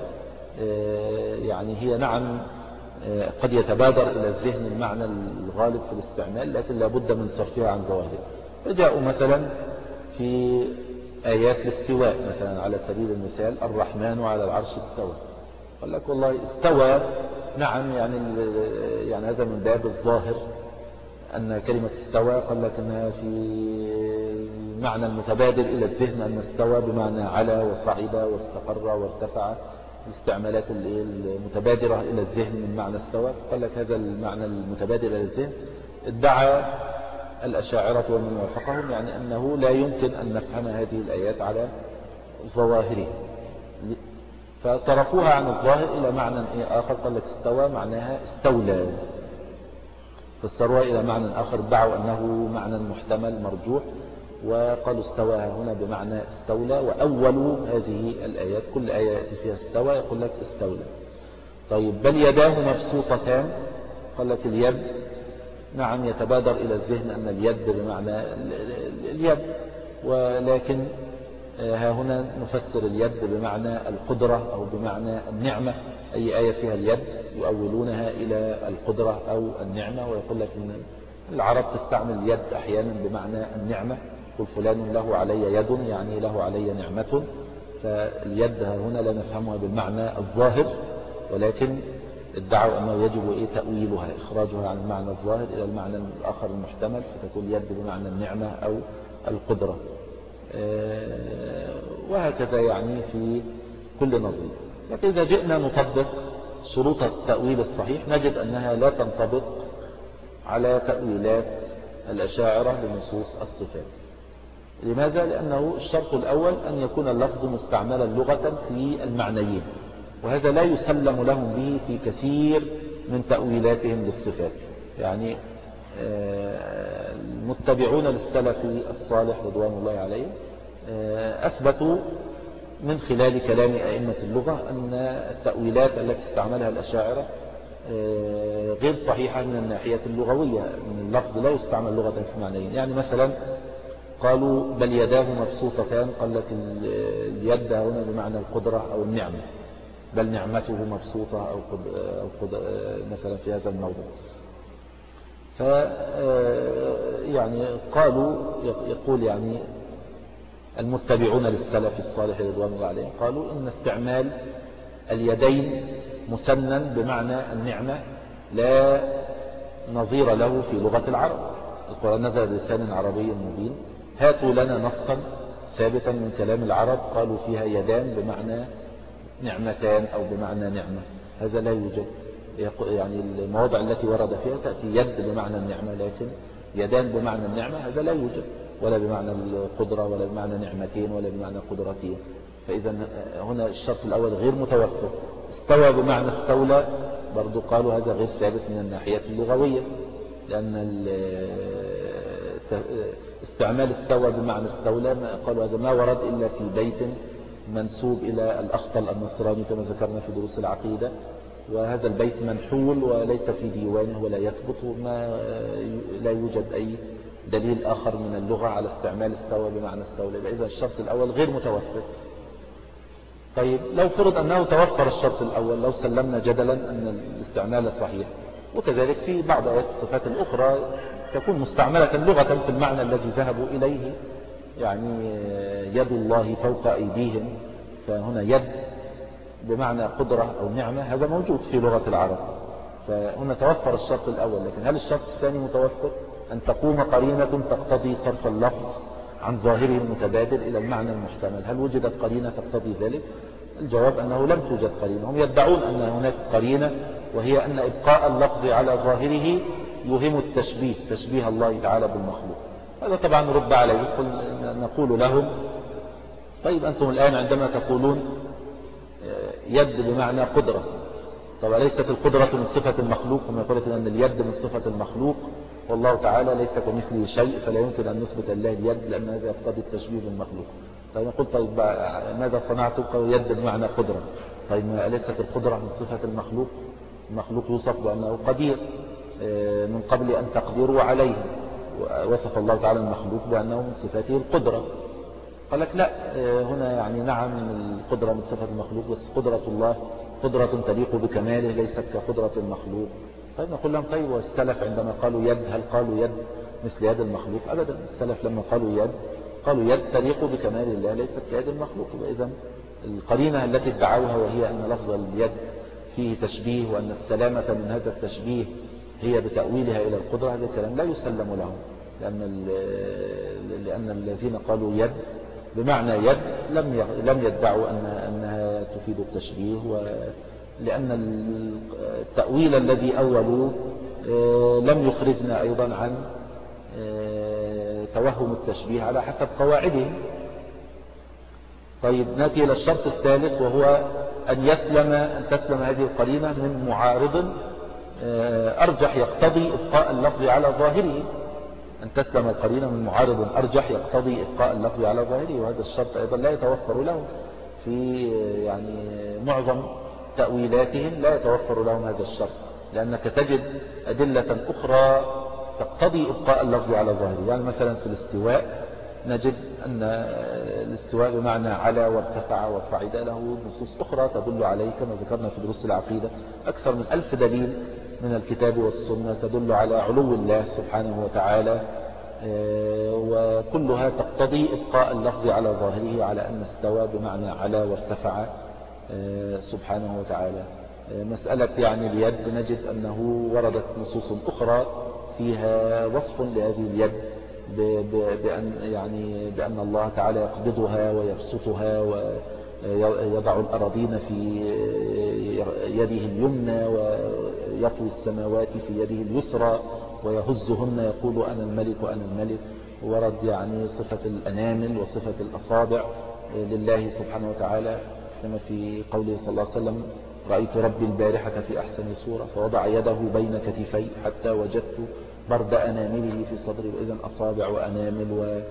Speaker 1: يعني هي نعم قد يتبادر إلى الذهن المعنى الغالب في الاستعمال، لكن لابد من صرفها عن ظواهرها. فجاءوا مثلا في آيات الاستواء مثلا على سبيل المثال الرحمن على العرش استوى، قال لك والله استوى نعم يعني يعني هذا من باب الظاهر أن كلمة استوى قال لك أنها في المعنى المتبادر إلى الذهن أن استوى بمعنى على وصعد واستقر وارتفع، الاستعمالات المتبادرة إلى الذهن من معنى استوى. قال لك هذا المعنى المتبادر إلى الذهن ادعى الأشاعرة ومن وافقهم يعني أنه لا يمكن أن نفهم هذه الآيات على ظواهرها، فصرفوها عن الظاهر إلى معنى آخر. قال لك استوى معناها استولى، فسروها إلى معنى آخر ادعوا أنه معنى محتمل مرجوح، وقالوا استوى هنا بمعنى استولى. وأولوا هذه الآيات كل آية يأتي فيها استوى يقول لك استولى. طيب بل يداه مبسوطتان، قال لك اليد نعم يتبادر إلى الذهن أن اليد بمعنى اليد، ولكن ها هنا نفسر اليد بمعنى القدرة أو بمعنى النعمة. أي آية فيها اليد يؤولونها إلى القدرة أو النعمة، ويقول لك إن العرب تستعمل اليد أحيانا بمعنى النعمة، قل فلان له علي يد يعني له علي نعمة. فاليد هنا لا نفهمها بالمعنى الظاهر، ولكن ادعوا أنه يجب إيه تأويلها إخراجها عن المعنى الظاهر إلى المعنى الآخر المحتمل، فتكون يد بمعنى النعمة أو القدرة، وهكذا يعني في كل نظير. لكن إذا جئنا نطبق شروط التأويل الصحيح نجد أنها لا تنطبق على تأويلات الأشاعرة لنصوص الصفات. لماذا؟ لأنه الشرط الأول أن يكون اللفظ مستعملا لغة في المعنيين، وهذا لا يسلم لهم به في كثير من تأويلاتهم للصفات. يعني المتبعون للسلف الصالح رضوان الله عليه أثبتوا من خلال كلام أئمة اللغة أن التأويلات التي استعملها الأشاعرة غير صحيحة من الناحية اللغوية، من اللفظ لا يستعمل لغة في معنيين. يعني مثلا قالوا بل يداه مبسوطتان، قال لك اليد هنا بمعنى القدرة أو النعمة، بل نعمته مبسوطة أو قد أو قد مثلا في هذا الموضوع. ف يعني قالوا يقول يعني المتبعون للسلف الصالح رضوان الله عليهم قالوا إن استعمال اليدين مسنن بمعنى النعمة لا نظير له في لغة العرب. القرآن نزل بلسان عربي مبين، هاتوا لنا نصا ثابتا من كلام العرب قالوا فيها يدان بمعنى نعمتان أو بمعنى نعمة، هذا لا يوجد. يعني المواضع التي ورد فيها تأتي يد بمعنى النعمة، لكن يدان بمعنى النعمة هذا لا يوجد، ولا بمعنى القدرة ولا بمعنى نعمتين ولا بمعنى قدرتين. فإذا هنا الشرط الأول غير متوفر. استوى بمعنى استولى برضو قالوا هذا غير ثابت من الناحية اللغوية، لأن استعمال استوى بمعنى استولى قالوا هذا ما ورد إلا في بيت منسوب إلى الأخطل النصراني كما ذكرنا في دروس العقيدة، وهذا البيت منحول وليس في ديوانه ولا يثبت، ما لا يوجد أي دليل آخر من اللغة على استعمال استوى بمعنى استولى. إذا الشرط الأول غير متوفر. طيب لو فرض أنه توفر الشرط الأول، لو سلمنا جدلا أن الاستعمال صحيح، وكذلك في بعض آيات الصفات الأخرى تكون مستعملة لغة في المعنى الذي ذهبوا إليه، يعني يد الله فوق أيديهم، فهنا يد بمعنى قدرة أو نعمة هذا موجود في لغة العرب، فهنا توفر الشرط الأول. لكن هل الشرط الثاني متوفر؟ أن تقوم قرينة تقتضي صرف اللفظ عن ظاهره المتبادل إلى المعنى المحتمل. هل وجدت قرينة تقتضي ذلك؟ الجواب أنه لم توجد قرينة. هم يدعون أن هناك قرينة، وهي أن إبقاء اللفظ على ظاهره يهم التشبيه، تشبيه الله تعالى بالمخلوق. هذا طبعا رد عليه، نقول لهم طيب أنتم الآن عندما تقولون يد بمعنى قدرة، طب ليست القدرة من صفة المخلوق؟ هم يقولون أن اليد من صفة المخلوق والله تعالى ليس كمثله شيء، فلا يمكن أن نثبت الله اليد لأن هذا يقتضي التشبيه بالمخلوق. طيب نقول طيب ماذا صنعتم؟ يد بمعنى قدرة. طيب ليست القدرة من صفة المخلوق؟ المخلوق يوصف بأنه قدير من قبل أن تقدروا عليه، وصف الله تعالى المخلوق بأنه من صفاته القدرة. قال لك لا، هنا يعني نعم القدرة من صفة المخلوق، بس قدرة الله قدرة تليق بكماله ليست كقدرة المخلوق. طيب نقول لهم طيب والسلف عندما قالوا يد هل قالوا يد مثل يد المخلوق؟ أبدا، السلف لما قالوا يد قالوا يد تليق بكمال الله ليست كيد المخلوق. إذن القرينة التي ادعوها وهي أن لفظ اليد فيه تشبيه وأن السلامة من هذا التشبيه هي بتأويلها إلى القدرة، هذا الكلام لا يسلم لهم، لأن لأن الذين قالوا يد بمعنى يد لم لم يدعوا أن أنها تفيد التشبيه، ولأن التأويل الذي أولوه لم يخرجنا أيضا عن توهم التشبيه على حسب قواعدهم. طيب نأتي إلى الشرط الثالث، وهو أن يسلم أن تسلم هذه القرينة من معارض أرجح يقتضي إبقاء اللفظ على ظاهره. أن تسلم القرينة من معارض أرجح يقتضي إبقاء اللفظ على ظاهره، وهذا الشرط أيضا لا يتوفر له في يعني معظم تأويلاتهم، لا يتوفر لهم هذا الشرط، لأنك تجد أدلة أخرى تقتضي إبقاء اللفظ على ظاهره. يعني مثلا في الاستواء نجد أن الاستواء بمعنى على وارتفع وصعد له نصوص أخرى تدل عليه، كما ذكرنا في دروس العقيدة أكثر من ألف دليل من الكتاب والسنة تدل على علو الله سبحانه وتعالى، وكلها تقتضي إبقاء اللفظ على ظاهره على أن استوى بمعنى على وارتفع سبحانه وتعالى. مسألة يعني اليد نجد أنه وردت نصوص أخرى فيها وصف لهذه اليد بأن يعني بأن الله تعالى يقبضها ويبسطها ويضع الأراضين في يده اليمنى ويطوي السماوات في يده اليسرى ويهزهن يقول أنا الملك وأنا الملك. ورد يعني صفة الأنامل وصفة الأصابع لله سبحانه وتعالى، كما في قوله صلى الله عليه وسلم رأيت ربي البارحة في أحسن صورة فوضع يده بين كتفي حتى وجدت برد أنامله في صدري. وإذن أصابع وأنامل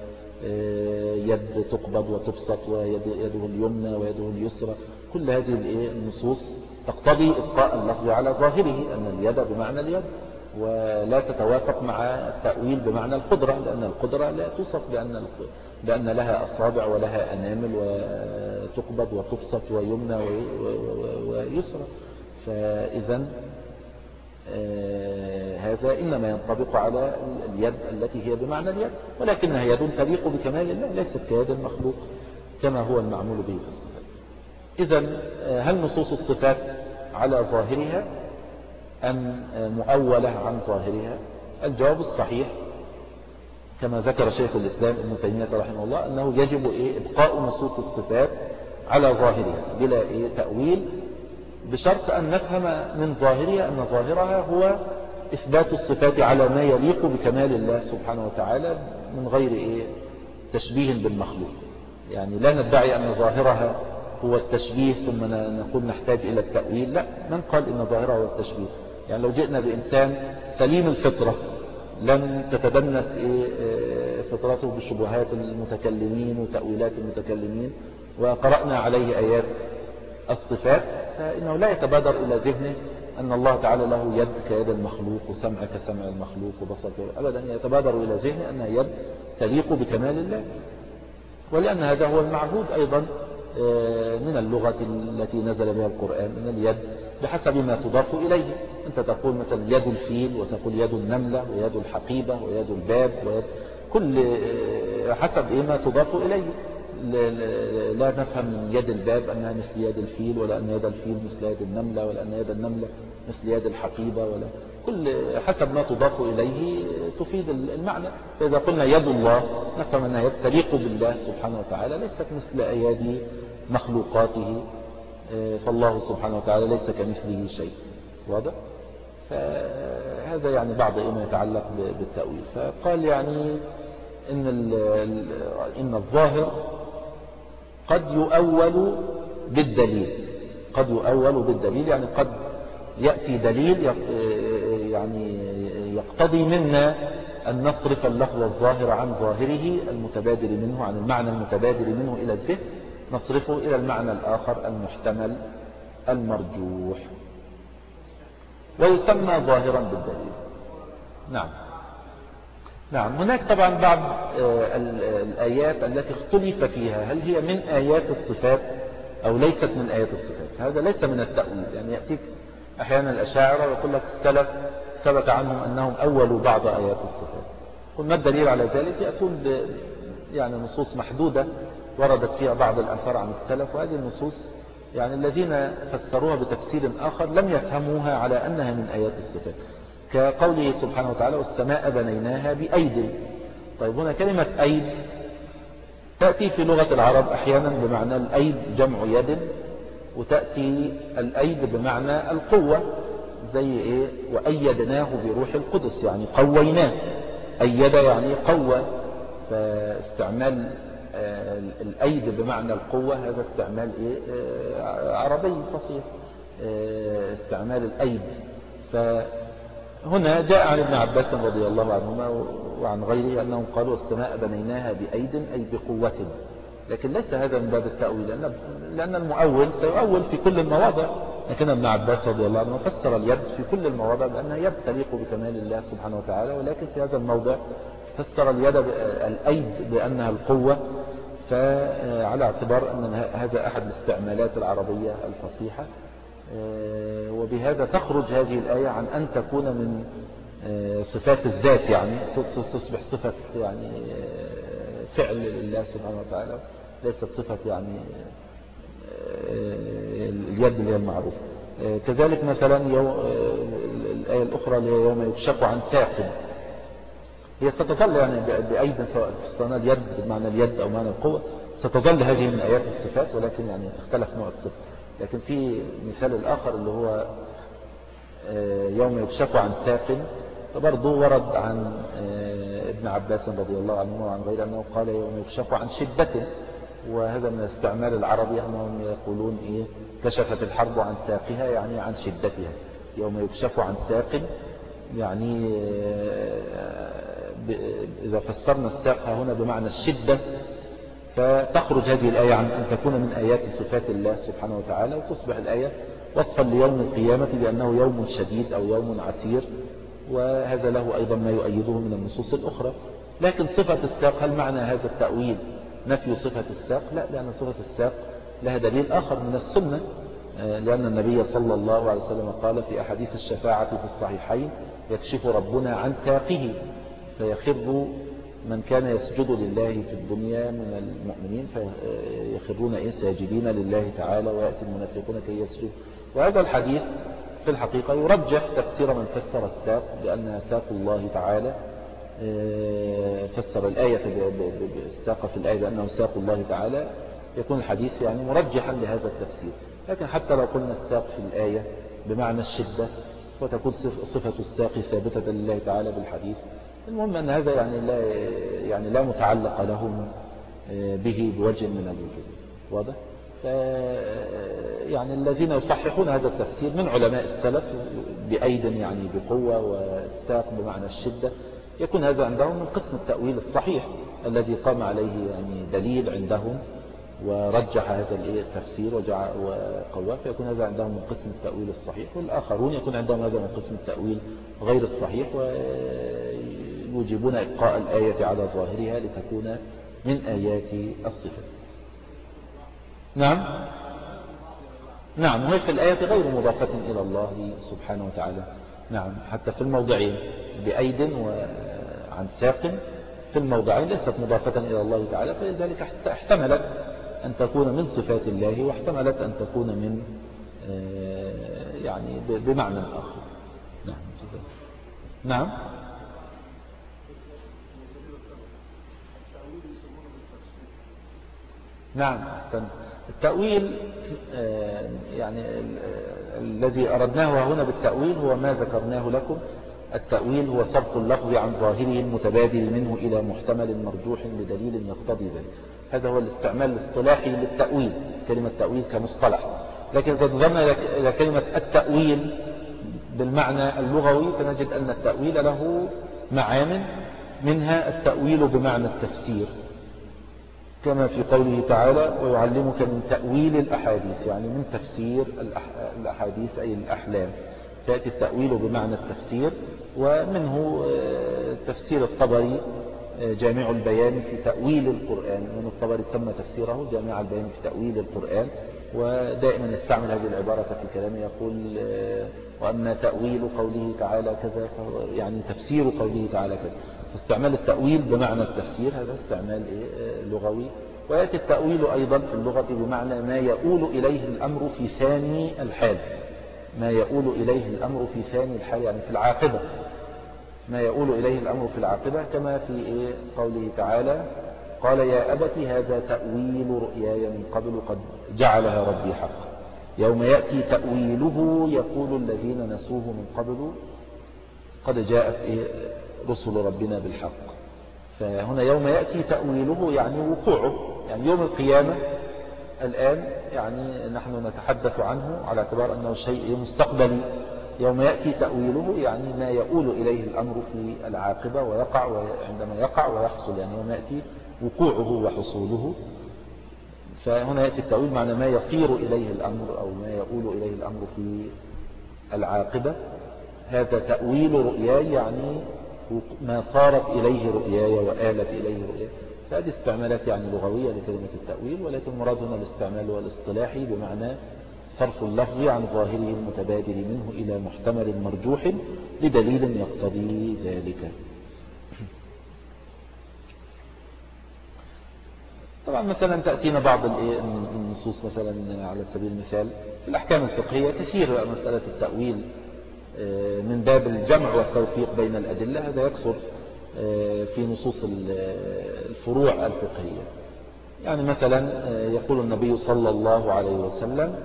Speaker 1: ويد تقبض وتبسط ويده اليمنى ويده اليسرى، كل هذه النصوص تقتضي إبقاء اللفظ على ظاهره أن اليد بمعنى اليد، ولا تتوافق مع التأويل بمعنى القدرة، لأن القدرة لا توصف بأن بأن لها أصابع ولها أنامل وتقبض وتبسط ويمنى ويسرى. فإذا آه هذا إنما ينطبق على اليد التي هي بمعنى اليد، ولكنها يد تليق بكمال الله ليست كيد المخلوق كما هو المعمول به في الصفات. إذا آه هل نصوص الصفات على ظاهرها أم مؤولة عن ظاهرها؟ الجواب الصحيح كما ذكر شيخ الإسلام ابن تيمية رحمه الله أنه يجب إيه إبقاء نصوص الصفات على ظاهرها بلا إيه تأويل بشرط أن نفهم من ظاهرها أن ظاهرها هو إثبات الصفات على ما يليق بكمال الله سبحانه وتعالى من غير إيه تشبيه بالمخلوق. يعني لا ندعي أن ظاهرها هو التشبيه ثم نقول نحتاج إلى التأويل، لا، من قال إن ظاهرها هو التشبيه؟ يعني لو جئنا بإنسان سليم الفطرة لم تتدنس فطرته بشبهات المتكلمين وتأويلات المتكلمين وقرأنا عليه آيات الصفات، فإنه لا يتبادر إلى ذهنه أن الله تعالى له يد كيد المخلوق وسمع كسمع المخلوق وبصر أبدا، يتبادر إلى ذهنه أنها يد تليق بكمال الله، ولأن هذا هو المعهود أيضا من اللغة التي نزل بها القرآن، من اليد بحسب ما تضاف إليه. أنت تقول مثلا يد الفيل وتقول يد النملة ويد الحقيبة ويد الباب ويد كل حسب إيه ما تضاف إليه. لا نفهم من يد الباب أنها مثل يد الفيل، ولا أن يد الفيل مثل يد النملة، ولا أن يد النملة مثل يد الحقيبة، ولا كل حسب ما تضاف إليه تفيد المعنى. فإذا قلنا يد الله نفهم أنها يد تليق بالله سبحانه وتعالى، ليست مثل أيادي مخلوقاته، فالله سبحانه وتعالى ليس كمثله شيء. واضح؟ فهذا يعني بعض ما يتعلق بالتأويل. فقال يعني إن, إن الظاهر قد يؤول بالدليل، قد يؤول بالدليل يعني قد يأتي دليل يعني يقتضي منا أن نصرف اللفظ الظاهر عن ظاهره المتبادر منه، عن المعنى المتبادر منه إلى الذهن، نصرفه إلى المعنى الآخر المحتمل المرجوح، ويسمى ظاهرا بالدليل. نعم نعم هناك طبعا بعض الآيات التي اختلف فيها هل هي من آيات الصفات أو ليست من آيات الصفات. هذا ليس من التأويل، يعني يأتيك أحيانا الأشاعرة ويقول لك السلف ثبت عنهم أنهم أولوا بعض آيات الصفات. قلنا الدليل على ذلك يأتون ب يعني نصوص محدودة وردت فيها بعض الآثار عن السلف، وهذه النصوص يعني الذين فسروها بتفسير آخر لم يفهموها على أنها من آيات الصفات، كقوله سبحانه وتعالى والسماء بنيناها بأيد. طيب هنا كلمة أيد تأتي في لغة العرب أحيانا بمعنى الأيد جمع يد، وتأتي الأيد بمعنى القوة، زي إيه وأيدناه بروح القدس يعني قويناه. أيد يعني قوة، فاستعمال الأيد بمعنى القوة هذا استعمال إيه عربي فصيح، استعمال الأيد. فهنا جاء عن ابن عباس رضي الله عنهما وعن غيره أنهم قالوا السماء بنيناها بأيد أي بقوة، لكن ليس هذا من باب التأويل، لأن, لأن المؤول سيؤول في كل المواضع، لكن ابن عباس رضي الله عنه فسر اليد في كل المواضع بأنها يد تليق بكمال الله سبحانه وتعالى، ولكن في هذا الموضع فسر اليد الأيد بأنها القوة، فعلى اعتبار أن هذا أحد الاستعمالات العربية الفصيحة، وبهذا تخرج هذه الآية عن أن تكون من صفات الذات، يعني تصبح صفة يعني فعل لله سبحانه وتعالى، ليست صفة يعني اليد اللي هي المعروفة. كذلك مثلا الآية الأخرى اللي هي يوم يكشف عن ساق، هي ستظل يعني بأيد سواء استعمال اليد بمعنى اليد أو معنى القوة، ستظل هذه من آيات الصفات، ولكن يعني اختلف نوع الصفة. لكن في مثال الآخر اللي هو يوم يكشف عن ساق، فبرضه ورد عن ابن عباس رضي الله عنه وعن غير أنه قال يوم يكشف عن شدة، وهذا من استعمال العربي أنهم يقولون إيه كشفت الحرب عن ساقها يعني عن شدتها. يوم يكشف عن ساق يعني إذا فسرنا الساق هنا بمعنى الشدة، فتخرج هذه الآية عن أن تكون من آيات صفات الله سبحانه وتعالى، وتصبح الآية وصفا ليوم القيامة بأنه يوم شديد أو يوم عسير، وهذا له أيضا ما يؤيده من النصوص الأخرى. لكن صفة الساق هل معنى هذا التأويل نفي صفة الساق؟ لا، لأن صفة الساق لها دليل آخر من السنة، لأن النبي صلى الله عليه وسلم قال في أحاديث الشفاعة في الصحيحين يكشف ربنا عن ساقه فيخر من كان يسجد لله في الدنيا من المؤمنين فيخرون إيه ساجدين لله تعالى، ويأتي المنافقون كي يسجدوا. وهذا الحديث في الحقيقة يرجح تفسير من فسر الساق بأنها ساق الله تعالى، فسر الآية الساق في الآية بأنه ساق الله تعالى، يكون الحديث يعني مرجحا لهذا التفسير. لكن حتى لو قلنا الساق في الآية بمعنى الشدة وتكون صفة الساق ثابتة لله تعالى بالحديث، المهم أن هذا يعني لا, يعني لا متعلق لهم به بوجه من الوجوه. واضح؟ يعني الذين يصححون هذا التفسير من علماء السلف بأيد يعني بقوة والساق بمعنى الشدة، يكون هذا عندهم من قسم التأويل الصحيح الذي قام عليه يعني دليل عندهم ورجح هذا التفسير وقواه، فيكون هذا عندهم من قسم التأويل الصحيح، والآخرون يكون عندهم هذا من قسم التأويل غير الصحيح، ويوجبون إبقاء الآية على ظاهرها لتكون من آيات الصفات. نعم نعم وهي في الآية غير مضافة إلى الله سبحانه وتعالى. نعم حتى في الموضعين بأيد وعن ساق في الموضعين ليست مضافة إلى الله تعالى، فلذلك احتملت أن تكون من صفات الله واحتملت أن تكون من يعني بمعنى آخر. نعم نعم نعم أحسن. التأويل يعني الذي أردناه هنا بالتأويل هو ما ذكرناه لكم. التأويل هو صرف اللفظ عن ظاهره المتبادل منه إلى محتمل مرجوح لدليل يقتضي ذلك. هذا هو الاستعمال الاصطلاحي للتأويل، كلمة تأويل كمصطلح. لكن إذا نظرنا إلى كلمة التأويل بالمعنى اللغوي فنجد أن التأويل له معان، منها التأويل بمعنى التفسير كما في قوله تعالى ويعلمك من تأويل الأحاديث، يعني من تفسير الأحاديث أي الأحلام. فيأتي التأويل بمعنى التفسير، ومنه تفسير الطبري جامع البيان في تأويل القرآن، من الطبري سمى تفسيره جامع البيان في تأويل القرآن، ودائما يستعمل هذه العبارة في كلامه يقول وأما تأويل قوله تعالى كذا يعني تفسير قوله تعالى كذا. فاستعمال التأويل بمعنى التفسير هذا استعمال لغوي. ويأتي التأويل أيضا في اللغة بمعنى ما يؤول إليه الأمر في ثاني الحال، ما يؤول إليه الأمر في ثاني الحال يعني في العاقبة، ما يؤول إليه الأمر في العاقبة، كما في قوله تعالى قال يا أبت هذا تأويل رؤياي من قبل قد جعلها ربي حقا، يوم يأتي تأويله يقول الذين نسوه من قبل قد جاءت رسل ربنا بالحق. فهنا يوم يأتي تأويله يعني وقوعه، يعني يوم القيامة الآن يعني نحن نتحدث عنه على اعتبار أنه شيء مستقبلي. يوم يأتي تأويله يعني ما يؤول إليه الأمر في العاقبة ويقع، وعندما يقع ويحصل يعني يوم يأتي وقوعه وحصوله. فهنا يأتي التأويل معنى ما يصير إليه الأمر أو ما يؤول إليه الأمر في العاقبة. هذا تأويل رؤياي يعني ما صارت إليه رؤياي وآلت إليه رؤياي. هذه استعمالات يعني لغوية لكلمة التأويل، ولكن مراد هنا الاستعمال والاصطلاحي بمعنى صرف اللفظ عن ظاهره المتبادل منه إلى محتمل مرجوح لدليل يقتضي ذلك. طبعا مثلا تأتينا بعض النصوص مثلا على سبيل المثال في الأحكام الفقهية كثير مسألة التأويل من باب الجمع والتوفيق بين الأدلة، هذا يكثر في نصوص الفروع الفقهية. يعني مثلا يقول النبي صلى الله عليه وسلم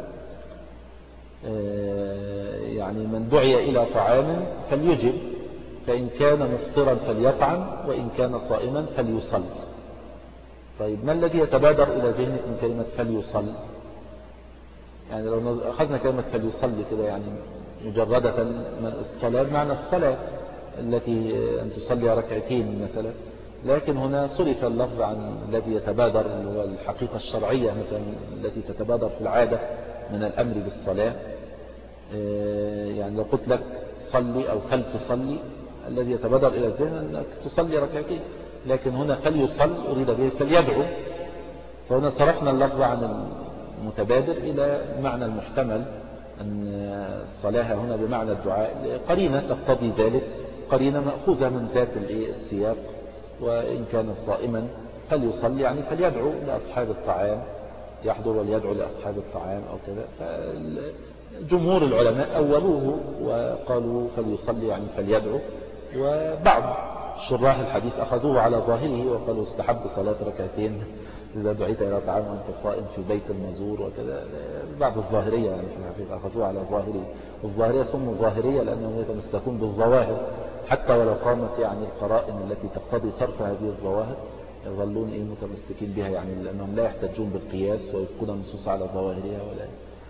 Speaker 1: يعني من دعي إلى طعام فليجب، فإن كان مفطرا فليطعم، وإن كان صائما فليصل. طيب ما الذي يتبادر إلى ذهنك من كلمة فليصل؟ يعني لو أخذنا كلمة فليصل كده يعني مجردة الصلاة معنى الصلاة التي أن تصلي ركعتين مثلا، لكن هنا صرف اللفظ عن الذي يتبادر اللي هو الحقيقة الشرعية مثلا التي تتبادر في العادة من الأمر بالصلاة. يعني لو قلت لك صلي أو فلتصلي الذي يتبادر إلى الذهن أنك تصلي ركعتين، لكن هنا فليصل أريد به فليدعو. فهنا صرفنا اللفظ عن المتبادر إلى المعنى المحتمل أن الصلاة هنا بمعنى الدعاء، قرينة تقتضي ذلك، قرينة مأخوذة من ذات السياق. وإن كان صائما فليصلي يعني فليدعو لأصحاب الطعام، يحضر وليدعو لأصحاب الطعام أو كذا. فجمهور العلماء أولوه وقالوا فليصلي يعني فليدعو، وبعض شراح الحديث أخذوه على ظاهره وقالوا استحب صلاة ركعتين إذا دعيت إلى طعام وأنت صائم في بيت المزور وكذا. بعض الظاهرية يعني في الحقيقة أخذوها على ظاهرية، والظاهرية سموا ظاهرية لأنهم يتمسكون بالظواهر حتى ولو قامت يعني القرائن التي تقتضي صرف هذه الظواهر يظلون إيه متمسكين بها، يعني لأنهم لا يحتجون بالقياس ويبقون النصوص على ظواهرها ولا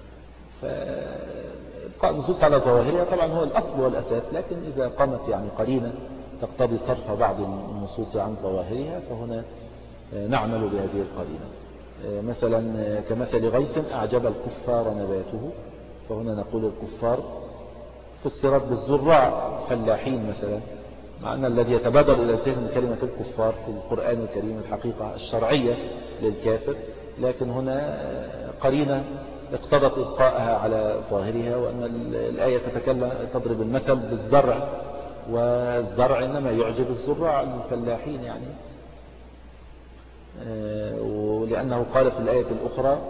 Speaker 1: فإبقاء النصوص على ظواهرها طبعا هو الأصل والأساس، لكن إذا قامت يعني قرينة تقتضي صرف بعض النصوص عن ظواهرها فهنا نعمل بهذه القرينة. مثلا كمثل غيث أعجب الكفار نباته، فهنا نقول الكفار فسرت بالزراع فلاحين مثلا، مع أن الذي يتبادر إلى الذهن كلمة الكفار في القرآن الكريم الحقيقة الشرعية للكافر، لكن هنا قرينة اقتضت إبقاءها على ظاهرها، وأن الآية تتكلم تضرب المثل بالزرع، والزرع إنما يعجب الزراع الفلاحين يعني، ولأنه قال في الآية الأخرى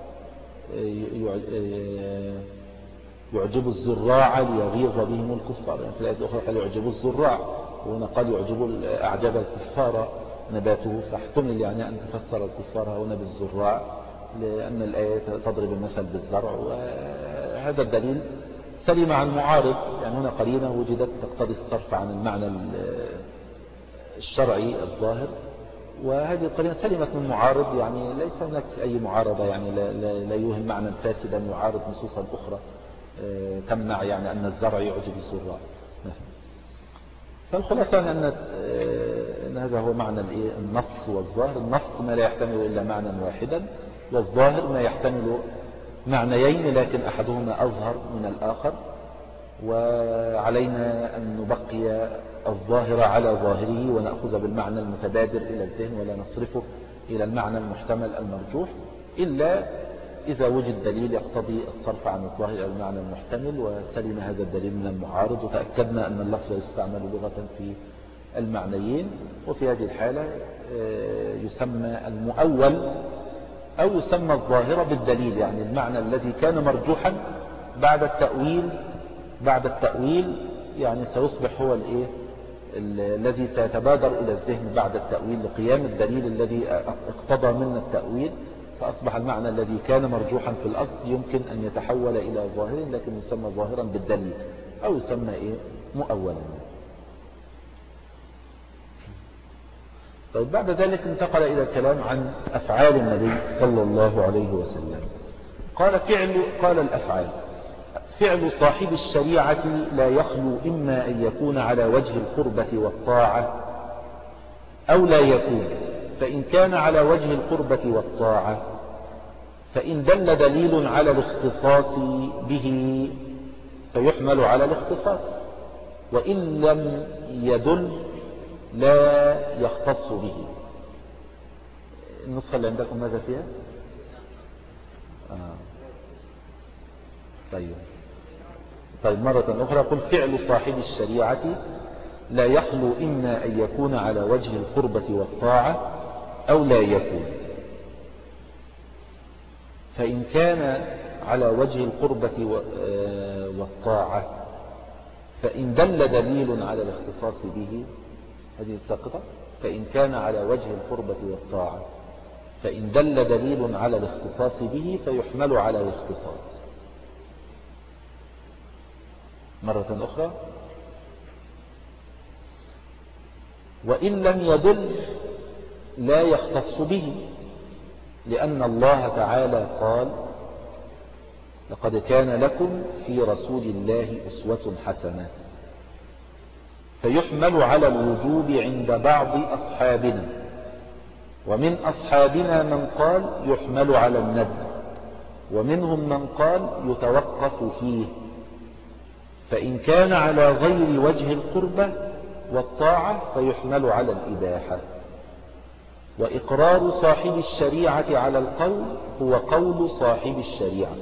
Speaker 1: يعجب الزراع ليغيظ بهم الكفار، يعني في الآية الأخرى قال يعجب الزراع، وهنا قال يعجب أعجب الكفار نباته، فاحتمل يعني أن تفسر الكفار هنا بالزراع لأن الآية تضرب المثل بالزرع، وهذا الدليل سلم عن معارض، يعني هنا قرينة وجدت تقتضي الصرف عن المعنى الشرعي الظاهر، وهذه القرينة سلمت من معارض، يعني ليس هناك أي معارضة، يعني لا, لا, لا يوهم معنى فاسدا يعارض نصوصا أخرى تمنع يعني أن الزرع يعجب الزراع مثلا. فالخلاصة أن, أن هذا هو معنى النص والظاهر. النص ما لا يحتمل إلا معنى واحدا، والظاهر ما يحتمل معنيين لكن أحدهما أظهر من الآخر، وعلينا أن نبقي الظاهر على ظاهره ونأخذ بالمعنى المتبادر إلى الذهن ولا نصرفه إلى المعنى المحتمل المرجوح، إلا إذا وجد دليل يقتضي الصرف عن الظاهر إلى المعنى المحتمل وسلم هذا الدليل من المعارض، وتأكدنا أن اللفظ يستعمل لغة في المعنيين، وفي هذه الحالة يسمى المؤول أو يسمى الظاهرة بالدليل، يعني المعنى الذي كان مرجوحا بعد التأويل بعد التأويل يعني سيصبح هو الإيه الذي سيتبادر إلى الذهن بعد التأويل لقيام الدليل الذي اقتضى منا التأويل، فأصبح المعنى الذي كان مرجوحا في الأصل يمكن أن يتحول إلى ظاهر، لكن يسمى ظاهرا بالدليل أو يسمى إيه مؤولا. طيب بعد ذلك انتقل إلى الكلام عن أفعال النبي صلى الله عليه وسلم. قال فعل قال الأفعال فعل صاحب الشريعة لا يخلو إما أن يكون على وجه القربة والطاعة أو لا يكون، فإن كان على وجه القربة والطاعة فإن دل دليل على الاختصاص به فيحمل على الاختصاص، وإن لم يدل لا يختص به. النسخة اللي عندكم ماذا فيها؟ آه. طيب طيب مرة أخرى قل فعل صاحب الشريعة لا يخلو إما أن يكون على وجه القربة والطاعة أو لا يكون، فإن كان على وجه القربة والطاعة فإن دل دليل على الاختصاص به، هذه الساقطة، فإن كان على وجه القربة والطاعة فإن دل دليل على الاختصاص به فيحمل على الاختصاص. مرة أخرى وإن لم يدل لا يختص به، لأن الله تعالى قال لقد كان لكم في رسول الله أسوة حسنة، فيحمل على الوجوب عند بعض أصحابنا، ومن أصحابنا من قال يحمل على الندب، ومنهم من قال يتوقف فيه، فإن كان على غير وجه القربة والطاعة فيحمل على الإباحة. وإقرار صاحب الشريعة على القول هو قول صاحب الشريعة،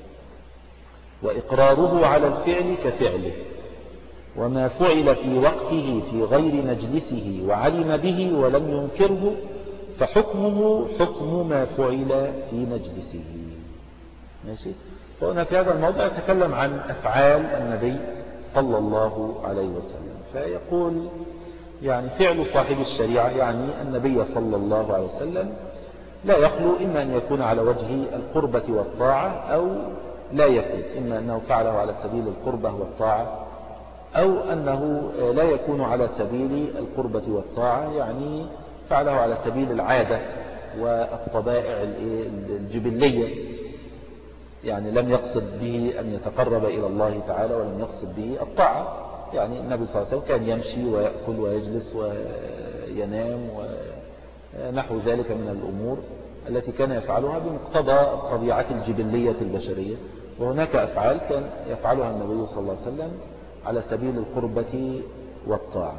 Speaker 1: وإقراره على الفعل كفعله، وما فعل في وقته في غير مجلسه وعلم به ولم ينكره فحكمه حكم ما فعل في مجلسه. ماشي؟ فهنا في هذا الموضع يتكلم عن أفعال النبي صلى الله عليه وسلم، فيقول يعني فعل صاحب الشريعة يعني النبي صلى الله عليه وسلم لا يخلو إما أن يكون على وجه القربة والطاعة أو لا يكون، إما أنه فعله على سبيل القربة والطاعة أو أنه لا يكون على سبيل القربة والطاعة، يعني فعله على سبيل العادة والطبائع الجبلية، يعني لم يقصد به أن يتقرب إلى الله تعالى ولم يقصد به الطاعة. يعني النبي صلى الله عليه وسلم كان يمشي ويأكل ويجلس وينام ونحو ذلك من الأمور التي كان يفعلها بمقتضى الطبيعة الجبلية البشرية، وهناك أفعال كان يفعلها النبي صلى الله عليه وسلم على سبيل القربة والطاعة.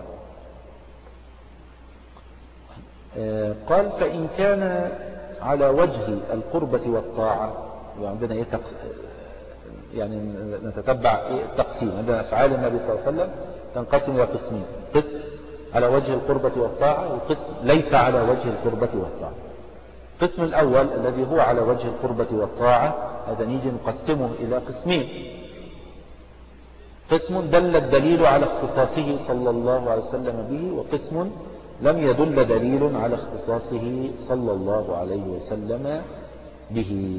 Speaker 1: قال فإن كان على وجه القربة والطاعة، وعندنا إيه يعني نتتبع إيه التقسيم. عندنا أفعال النبي صلى الله عليه وسلم تنقسم إلى قسمين: قسم على وجه القربة والطاعة، وقسم ليس على وجه القربة والطاعة. القسم الأول الذي هو على وجه القربة والطاعة، هذا نيجي نقسمه إلى قسمين: قسم دل الدليل على اختصاصه صلى الله عليه وسلم به، وقسم لم يدل دليل على اختصاصه صلى الله عليه وسلم به.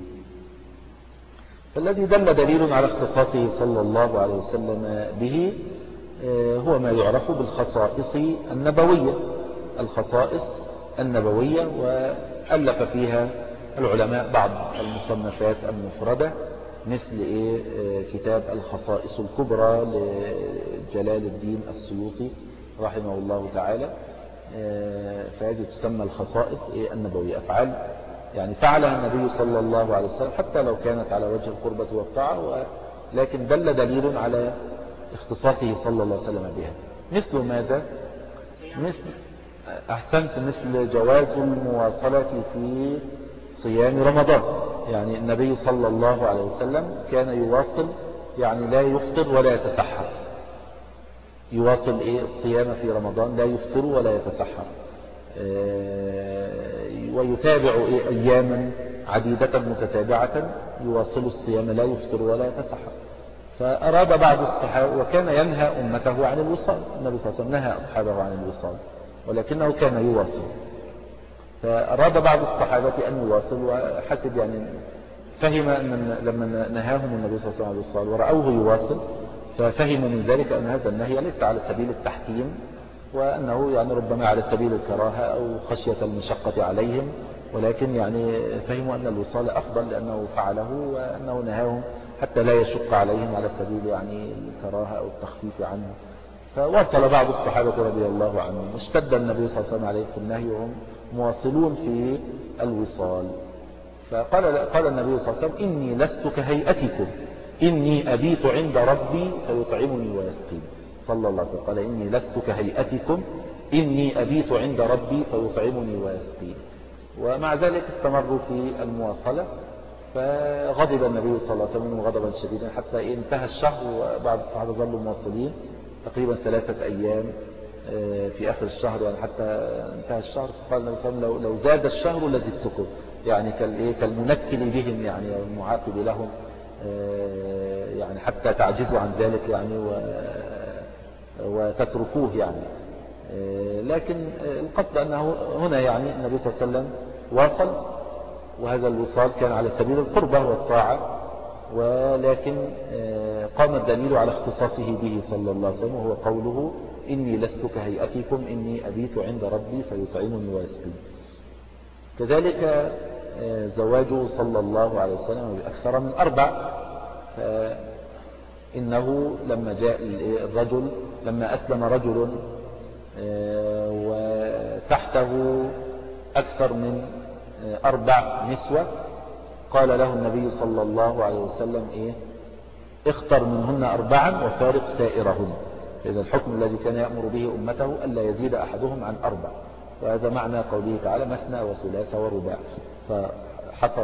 Speaker 1: فالذي دل دليل على اختصاصه صلى الله عليه وسلم به هو ما يعرف بالخصائص النبوية، الخصائص النبوية، وألف فيها العلماء بعض المصنفات المفردة مثل إيه كتاب الخصائص الكبرى لجلال الدين السيوطي رحمه الله تعالى. فهذه تسمى الخصائص إيه النبوية، أفعال يعني فعلها النبي صلى الله عليه وسلم حتى لو كانت على وجه القربة والطاعة، لكن دل دليل على اختصاصه صلى الله عليه وسلم بها. مثل ماذا؟ مثل أحسنت مثل جواز المواصلة في صيام رمضان. يعني النبي صلى الله عليه وسلم كان يواصل، يعني لا يفطر ولا يتسحر، يواصل إيه الصيام في رمضان، لا يفطر ولا يتسحر، ويتابع إيه أياما عديدة متتابعة يواصل الصيام لا يفطر ولا يتسحر. فأراد بعض الصحابة، وكان ينهى أمته عن الوصال، النبي صلى الله عليه وسلم نهى أصحابه عن الوصال ولكنه كان يواصل. فأراد بعض الصحابة أن يواصل، وحسب يعني فهم أن لما نهاهم النبي صلى الله عليه وسلم عن الوصال ورأوه يواصل، ففهموا من ذلك أن هذا النهي ليس على سبيل التحكيم، وأنه يعني ربما على سبيل الكراهة أو خشية المشقة عليهم، ولكن يعني فهموا أن الوصال أفضل لأنه فعله، وأنه نهاهم حتى لا يشق عليهم على سبيل يعني الكراهة أو التخفيف عنه. فواصل بعض الصحابة رضي الله عنهم، واشتد النبي صلى الله عليه وسلم عليه في النهي وهم مواصلون في الوصال. فقال قال النبي صلى الله عليه وسلم: إني لست كهيئتكم، إني أبيت عند ربي فيطعمني ويسقيني. صلى الله عليه وسلم قال: إني لست كهيئتكم، إني أبيت عند ربي فيطعمني ويسقيني. ومع ذلك استمروا في المواصلة، فغضب النبي صلى الله عليه وسلم غضبا شديدا حتى انتهى الشهر، وبعض الصحابة ظلوا مواصلين تقريبا ثلاثة أيام في آخر الشهر، يعني حتى انتهى الشهر. فقال النبي صلى الله عليه وسلم: لو زاد الشهر لزدتكم، يعني كالمنكل بهم يعني والمعاقب لهم، يعني حتى تعجزوا عن ذلك يعني وتتركوه يعني. لكن القصد أنه هنا يعني النبي صلى الله عليه وسلم واصل، وهذا الوصال كان على سبيل القربة والطاعة، ولكن قام الدليل على اختصاصه به صلى الله عليه وسلم، وهو قوله: إني لست كهيئتكم، إني أبيت عند ربي فيطعمني ويسقيني. كذلك زواجه صلى الله عليه وسلم بأكثر من أربع. إنه لما جاء الرجل، لما أسلم رجل وتحته أكثر من أربع نسوة، قال له النبي صلى الله عليه وسلم: إيه اختر منهن أربعا وفارق سائرهن. إذا الحكم الذي كان يأمر به أمته ألا يزيد أحدهم عن أربع، وهذا معنى قوله تعالى: مثنى وثلاث ورباع. فحصر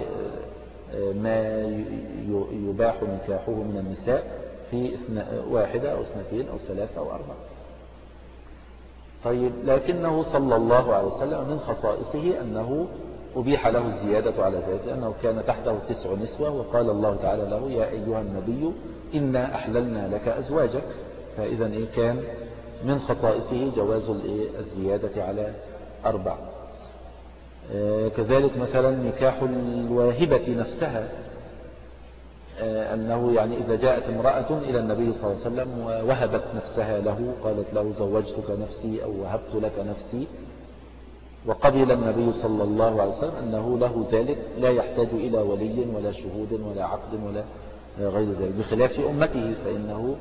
Speaker 1: ما يباح نكاحه من النساء في واحدة أو اثنتين أو ثلاثة أو أربعة. طيب، لكنه صلى الله عليه وسلم من خصائصه أنه أبيح له الزيادة على ذلك، لأنه كان تحته تسع نسوة، وقال الله تعالى له: يا أيها النبي إنا أحللنا لك أزواجك. فإذا إيه كان من خصائصه جواز الزيادة على أربع. كذلك مثلا نكاح الواهبة نفسها، أنه يعني إذا جاءت امرأة إلى النبي صلى الله عليه وسلم ووهبت نفسها له، قالت له زوجتك نفسي أو وهبت لك نفسي، وقبل النبي صلى الله عليه وسلم أنه له ذلك، لا يحتاج إلى ولي ولا شهود ولا عقد ولا غير ذلك، بخلاف أمته فإنه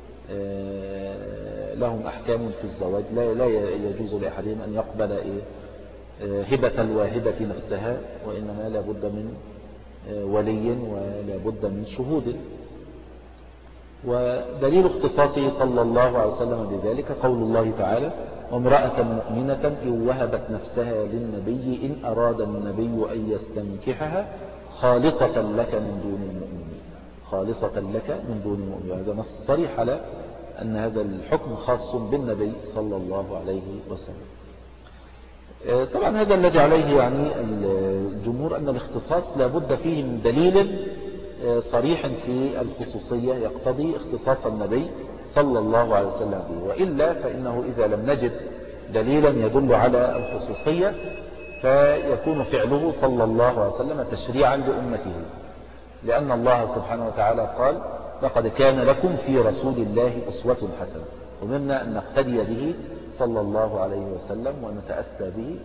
Speaker 1: لهم أحكام في الزواج، لا يجوز لأحدهم أن يقبل هبة الواهبة نفسها، وإنما لا بد من ولي ولا بد من شهود. ودليل اختصاصه صلى الله عليه وسلم بذلك قول الله تعالى: وامرأة مؤمنة إن وهبت نفسها للنبي إن أراد النبي أن يستنكحها خالصة لك من دون المؤمنين، خالصة لك من دون المؤمنين. هذا نص صريح على أن هذا الحكم خاص بالنبي صلى الله عليه وسلم. طبعا هذا الذي عليه يعني الجمهور، أن الاختصاص لابد فيه من دليل صريح في الخصوصية يقتضي اختصاص النبي صلى الله عليه وسلم به، وإلا فإنه إذا لم نجد دليلا يدل على الخصوصية فيكون فعله صلى الله عليه وسلم تشريعا لأمته، لأن الله سبحانه وتعالى قال: لقد كان لكم في رسول الله أسوة حسنة، ومنا أن نقتدي به صلى الله عليه وسلم ونتأسى به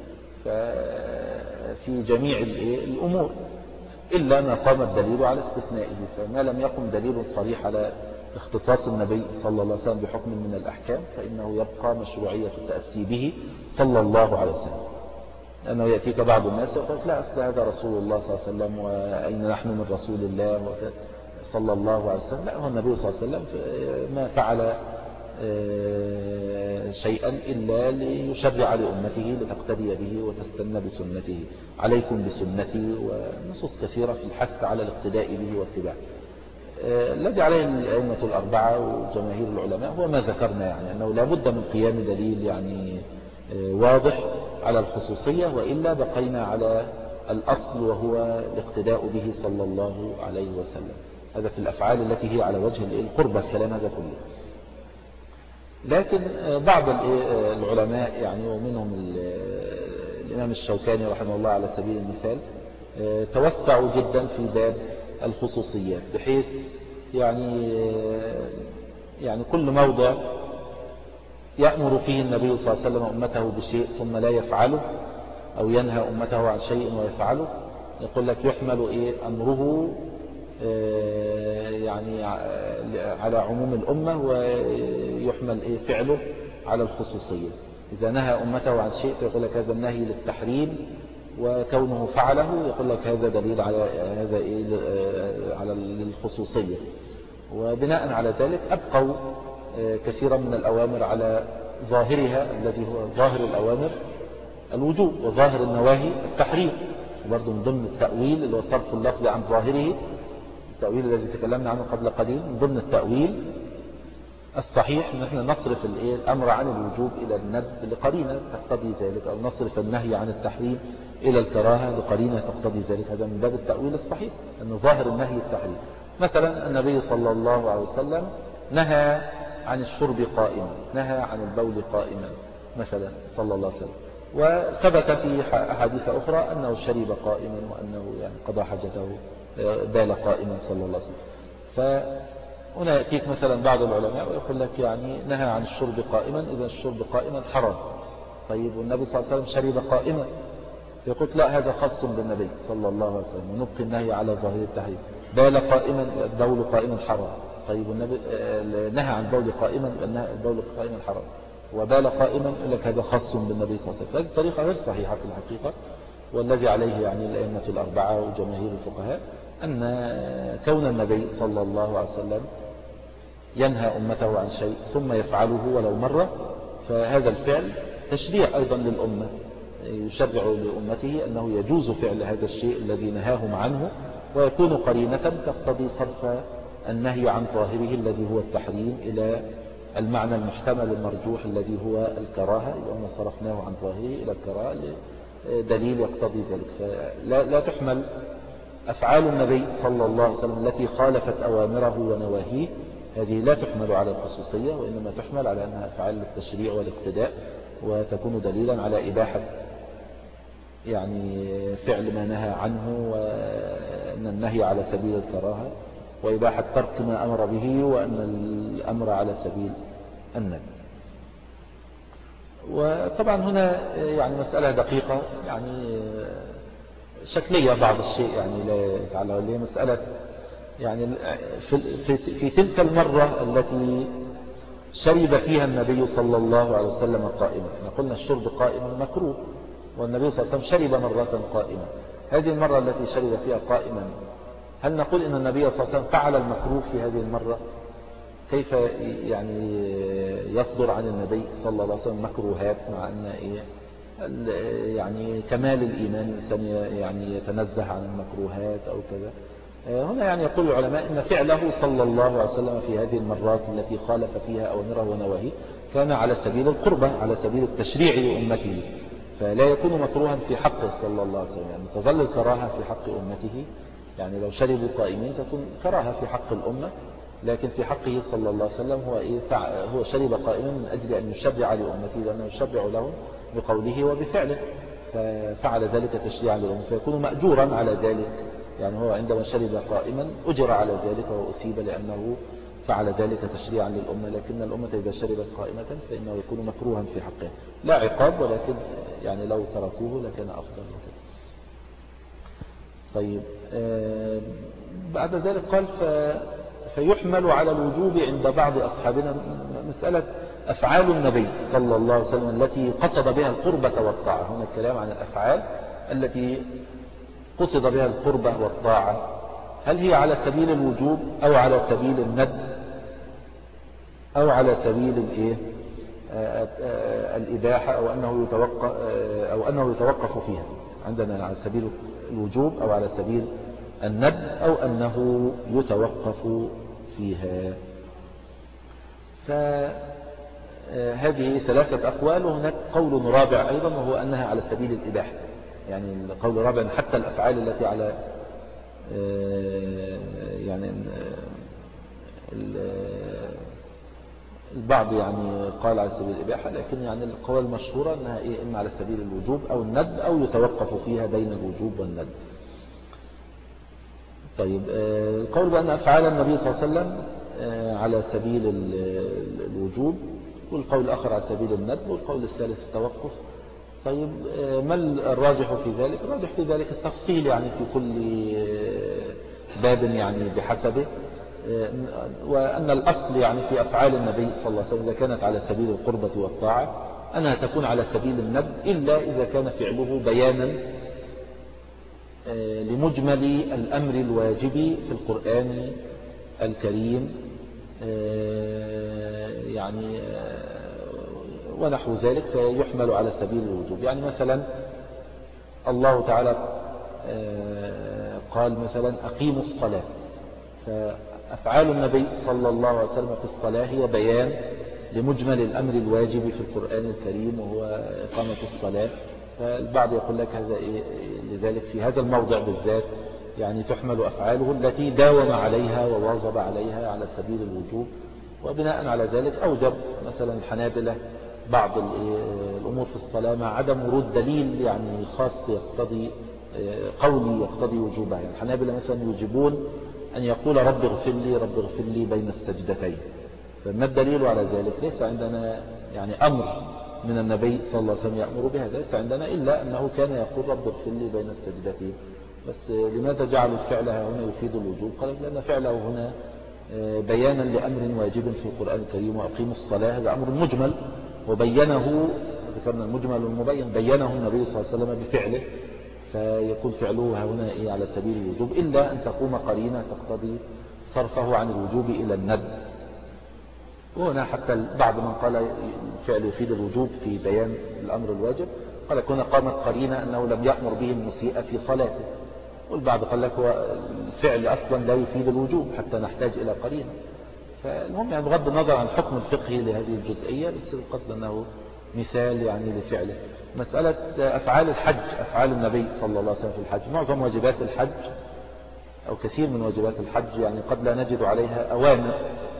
Speaker 1: في جميع الأمور، إلا ما قام الدليل على استثنائه. فما لم يقم دليل صريح على اختصاص النبي صلى الله عليه وسلم بحكم من الأحكام فإنه يبقى مشروعية التأسي به صلى الله عليه وسلم. لأنه يأتيك بعض الناس يقول: لا، أصل هذا رسول الله صلى الله عليه وسلم، وأين نحن من رسول الله صلى الله عليه وسلم؟ لا، هو النبي صلى الله عليه وسلم ما فعل شيئا إلا ليشرع لأمته لتقتدي به وتستنى بسنته. عليكم بسنتي، ونصوص كثيرة في الحث على الاقتداء به واتباعه. الذي عليه الأئمة الأربعة وجماهير العلماء هو ما ذكرنا، يعني أنه لا بد من قيام دليل يعني واضح على الخصوصية، وإلا بقينا على الأصل وهو الاقتداء به صلى الله عليه وسلم. هذا في الأفعال التي هي على وجه القربة، الكلام هذا كله. لكن بعض العلماء يعني ومنهم الإمام الشوكاني رحمه الله على سبيل المثال توسعوا جدا في باب الخصوصيات، بحيث يعني يعني كل موضع يأمر فيه النبي صلى الله عليه وسلم أمته بشيء ثم لا يفعله، أو ينهى أمته عن شيء ويفعله، يقول لك يحمل إيه أمره يعني على عموم الأمة، ويحمل إيه فعله على الخصوصية. إذا نهى أمته عن شيء فيقول لك هذا النهي للتحريم، وكونه فعله يقول لك هذا دليل على هذا إيه على الخصوصية. وبناء على ذلك أبقوا كثيرا من الأوامر على ظاهرها الذي هو ظاهر الأوامر الوجوب، وظاهر النواهي التحريم. وبرضه من ضمن التأويل اللي هو صرف اللفظ عن ظاهره، التأويل الذي تكلمنا عنه قبل قليل، من ضمن التأويل الصحيح ان احنا نصرف الأمر عن الوجوب إلى الندب لقرينة تقتضي ذلك، أو نصرف النهي عن التحريم إلى الكراهة لقرينة تقتضي ذلك. هذا من باب التأويل الصحيح، أن ظاهر النهي التحريم. مثلا النبي صلى الله عليه وسلم نهى عن الشرب قائما، نهى عن البول قائما مثلا صلى الله عليه وسلم، وثبت في أحاديث أخرى أنه شرب قائما، وأنه يعني قضى حاجته بال قائما صلى الله عليه وسلم. فهنا يأتيك مثلا بعض العلماء ويقول لك يعني نهى عن الشرب قائما، إذا الشرب قائما حرام. طيب والنبي صلى الله عليه وسلم شرب قائما، يقول لا، هذا خاص بالنبي صلى الله عليه وسلم، ونبقي النهي على ظاهر التحريم. بال قائما، البول قائما حرام. طيب والنبي نهى عن البول قائما، البول قائما حرام، وبال قائما، يقول لك هذا خاص بالنبي صلى الله عليه وسلم. هذه الطريقة غير صحيحة في الحقيقة، والذي عليه يعني الأئمة الأربعة وجماهير الفقهاء أن كون النبي صلى الله عليه وسلم ينهى أمته عن شيء ثم يفعله ولو مرة، فهذا الفعل تشريع أيضا للأمة، يشرع لأمته أنه يجوز فعل هذا الشيء الذي نهاهم عنه، ويكون قرينة تقتضي صرف النهي عن ظاهره الذي هو التحريم إلى المعنى المحتمل المرجوح الذي هو الكراهة، لأن صرفناه عن ظاهره إلى الكراهة دليل يقتضي ذلك. فلا لا تحمل أفعال النبي صلى الله عليه وسلم التي خالفت أوامره ونواهيه، هذه لا تحمل على الخصوصية، وإنما تحمل على أنها أفعال للتشريع والاقتداء، وتكون دليلا على إباحة يعني فعل ما نهى عنه، وأن النهي على سبيل الكراهة، وإباحة ترك ما أمر به، وأن الأمر على سبيل الندب. وطبعا هنا يعني مسألة دقيقة يعني شكلية بعض الشيء، يعني لا يتعلق لي مسألة يعني في, في, في تلك المرة التي شرب فيها النبي صلى الله عليه وسلم قائما. احنا قلنا الشرب قائما مكروه، والنبي صلى الله عليه وسلم شرب مرة قائما. هذه المرة التي شرب فيها قائما، هل نقول إن النبي صلى الله عليه وسلم فعل المكروه في هذه المرة؟ كيف يعني يصدر عن النبي صلى الله عليه وسلم مكروهات، مع أن إيه يعني كمال الإيمان الإنسان يعني يتنزه عن المكروهات أو كذا؟ هنا يعني يقول العلماء إن فعله صلى الله عليه وسلم في هذه المرات التي خالف فيها أوامره ونواهيه كان على سبيل القربة، على سبيل التشريع لأمته، فلا يكون مكروها في حقه صلى الله عليه وسلم. يعني تظل الكراهة في حق أمته، يعني لو شربوا قائمين تكون كراهة في حق الأمة، لكن في حقه صلى الله عليه وسلم هو إيه هو شرب قائما من أجل أن يشرع لأمته، لأنه يشرع لهم بقوله وبفعله، ففعل ذلك تشريعا لهم، فيكون مأجورا على ذلك. يعني هو عندما شرب قائما أجر على ذلك وأصيب لأنه فعل ذلك تشريعا للأمة، لكن الأمة إذا شربت قائمة فإنه يكون مكروها في حقه، لا عقاب، ولكن يعني لو تركوه لكان أفضل. طيب آه بعد ذلك قال ف فيحمل على الوجوب عند بعض أصحابنا مسألة أفعال النبي صلى الله عليه وسلم التي قصد بها القربة والطاعة. هنا الكلام عن الأفعال التي قصد بها القربة والطاعة، هل هي على سبيل الوجوب أو على سبيل الندب أو على سبيل الإيه الإباحة، أو أنه يتوقف أو أنه يتوقف فيها؟ عندنا على سبيل الوجوب أو على سبيل الندب أو أنه يتوقف فيها. فهذه ثلاثة أقوال، وهناك قول رابع أيضا وهو أنها على سبيل الإباحة. يعني القول الرابع حتى الأفعال التي على يعني البعض يعني قال على سبيل الإباحة، لكن يعني القول المشهورة أنها إيه إما على سبيل الوجوب أو الندب أو يتوقف فيها بين الوجوب والندب. طيب القول بأن أفعال النبي صلى الله عليه وسلم على سبيل الوجوب، والقول الآخر على سبيل الندب، والقول الثالث التوقف. طيب ما الراجح في ذلك؟ الراجح في ذلك التفصيل يعني في كل باب يعني بحسبه، وأن الأصل يعني في أفعال النبي صلى الله عليه وسلم إذا كانت على سبيل القربة والطاعة أنها تكون على سبيل الندب، إلا إذا كان فعله بيانا لمجمل الأمر الواجب في القرآن الكريم يعني ونحو ذلك، فيحمل على سبيل الوجوب. يعني مثلا الله تعالى قال مثلا أقيموا الصلاة، فأفعال النبي صلى الله عليه وسلم في الصلاة هي بيان لمجمل الأمر الواجب في القرآن الكريم وهو إقامة الصلاة. فالبعض يقول لك هذا إيه لذلك في هذا الموضع بالذات يعني تحمل أفعاله التي داوم عليها وواظب عليها على سبيل الوجوب، وبناء على ذلك أوجب مثلا الحنابلة بعض الأمور في الصلاة مع عدم ورود دليل يعني خاص يقتضي قولي يقتضي وجوبها. يعني الحنابلة مثلا يوجبون أن يقول رب اغفر لي رب اغفر لي بين السجدتين، فما الدليل على ذلك؟ ليس عندنا يعني أمر من النبي صلى الله عليه وسلم يأمر بهذا، ليس عندنا إلا أنه كان يقول رب اغفر لي بين السجدتين. بس لماذا جعلوا الفعل هنا يفيد الوجوب؟ قال لأن فعله هنا بيانا لأمر واجب في القرآن الكريم، وأقيموا الصلاة هذا أمر مجمل وبينه، ذكرنا المجمل والمبين، بينه النبي صلى الله عليه وسلم بفعله، فيكون فعله هنا إيه على سبيل الوجوب، إلا أن تقوم قرينة تقتضي صرفه عن الوجوب إلى الندب. وهنا حتى بعض من قال الفعل يفيد الوجوب في بيان الأمر الواجب قال كنا قامت قرينة أنه لم يأمر به المسيء في صلاته، والبعض قال لك هو الفعل أصلا لا يفيد الوجوب حتى نحتاج إلى قرينة. فالمهم يعني بغض النظر عن الحكم الفقهي لهذه الجزئية، بس القصد أنه مثال يعني لفعله. مسألة أفعال الحج، أفعال النبي صلى الله عليه وسلم في الحج، معظم واجبات الحج أو كثير من واجبات الحج يعني قد لا نجد عليها أوامر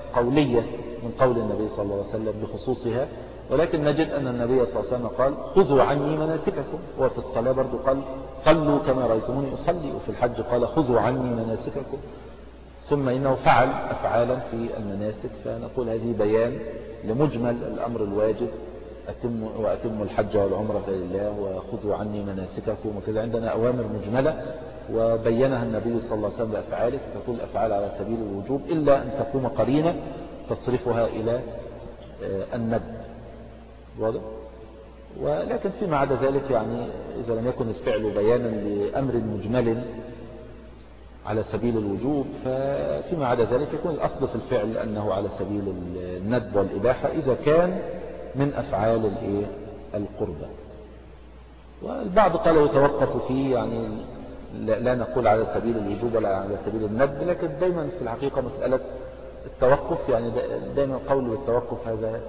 Speaker 1: قولية من قول النبي صلى الله عليه وسلم بخصوصها، ولكن نجد أن النبي صلى الله عليه وسلم قال خذوا عني مناسككم، وفي الصلاة برضو قال صلوا كما رأيتموني أصلي، وفي الحج قال خذوا عني مناسككم، ثم إنه فعل أفعالا في المناسك. فنقول هذه بيان لمجمل الأمر الواجب، أتم وأتم الحج والعمرة لله وخذوا عني مناسككم وكذا. عندنا أوامر مجملة وبينها النبي صلى الله عليه وسلم بأفعاله، فتكون الأفعال على سبيل الوجوب إلا أن تقوم قرينة تصرفها إلى الندب، واضح؟ ولكن فيما عدا ذلك يعني إذا لم يكن الفعل بيانا لأمر مجمل على سبيل الوجوب، ففيما عدا ذلك يكون الأصل في الفعل أنه على سبيل الندب والإباحة إذا كان من أفعال القربة. والبعض قال يتوقف فيه، يعني لا نقول على سبيل الوجوب ولا على سبيل الندب، لكن دايما في الحقيقة مسألة التوقف، يعني دايما قول بالتوقف هذا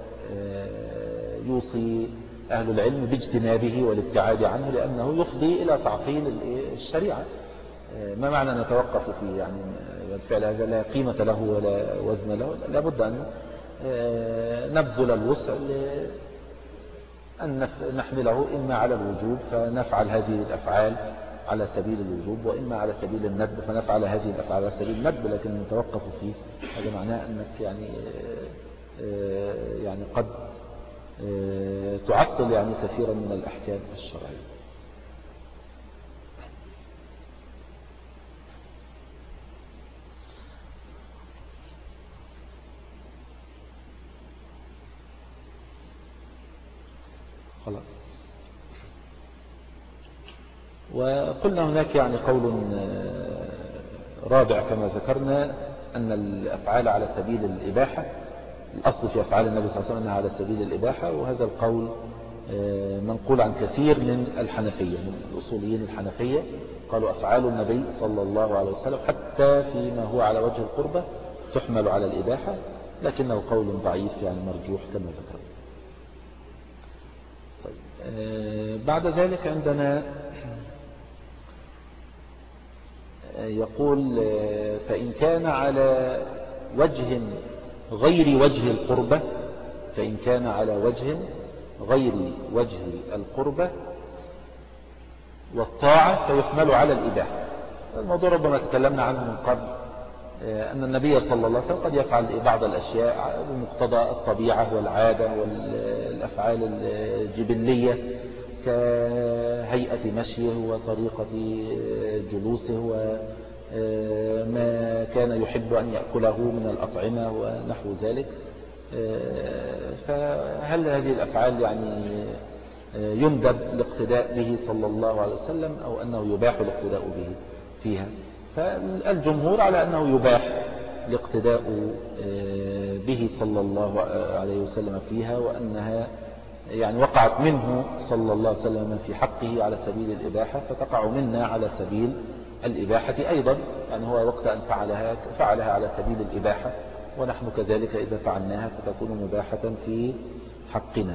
Speaker 1: يوصي أهل العلم باجتنابه والابتعاد عنه، لأنه يفضي إلى تعطيل الشريعة. ما معنى نتوقف فيه؟ يعني الفعل هذا لا قيمة له ولا وزن له، لابد أن نبذل الوسع أن نحمله إما على الوجوب فنفعل هذه الأفعال على سبيل الوجوب، وإما على سبيل الندب فنفعل هذه الأفعال على سبيل الندب، لكن نتوقف فيه هذا معناه أنك يعني يعني قد تعطل يعني كثيرا من الأحكام الشرعية. خلاص. وقلنا هناك يعني قول رابع كما ذكرنا، أن الأفعال على سبيل الإباحة، الأصل في أفعال النبي صلى الله عليه وسلم أنها على سبيل الإباحة، وهذا القول منقول عن كثير من الحنفية، من الأصوليين الحنفية، قالوا أفعال النبي صلى الله عليه وسلم حتى فيما هو على وجه القربة تحمل على الإباحة، لكنه قول ضعيف يعني مرجوح كما ذكرنا. طيب. بعد ذلك عندنا يقول فإن كان على وجه غير وجه القربة، فإن كان على وجه غير وجه القربة والطاعة فيحمل على الإباحة. الموضوع ربما تكلمنا عنه من قبل، أن النبي صلى الله عليه وسلم قد يفعل بعض الأشياء بمقتضى الطبيعة والعادة والأفعال الجبلية كهيئة مشيه وطريقة جلوسه وما كان يحب أن يأكله من الأطعمة ونحو ذلك. فهل هذه الأفعال يعني يندب الاقتداء به صلى الله عليه وسلم أو أنه يباح الاقتداء به فيها؟ فالجمهور على أنه يباح الاقتداء به صلى الله عليه وسلم فيها، وأنها يعني وقعت منه صلى الله عليه وسلم في حقه على سبيل الإباحة، فتقع منا على سبيل الإباحة أيضا، يعني هو وقت أن فعلها فعلها على سبيل الإباحة، ونحن كذلك إذا فعلناها فتكون مباحة في حقنا.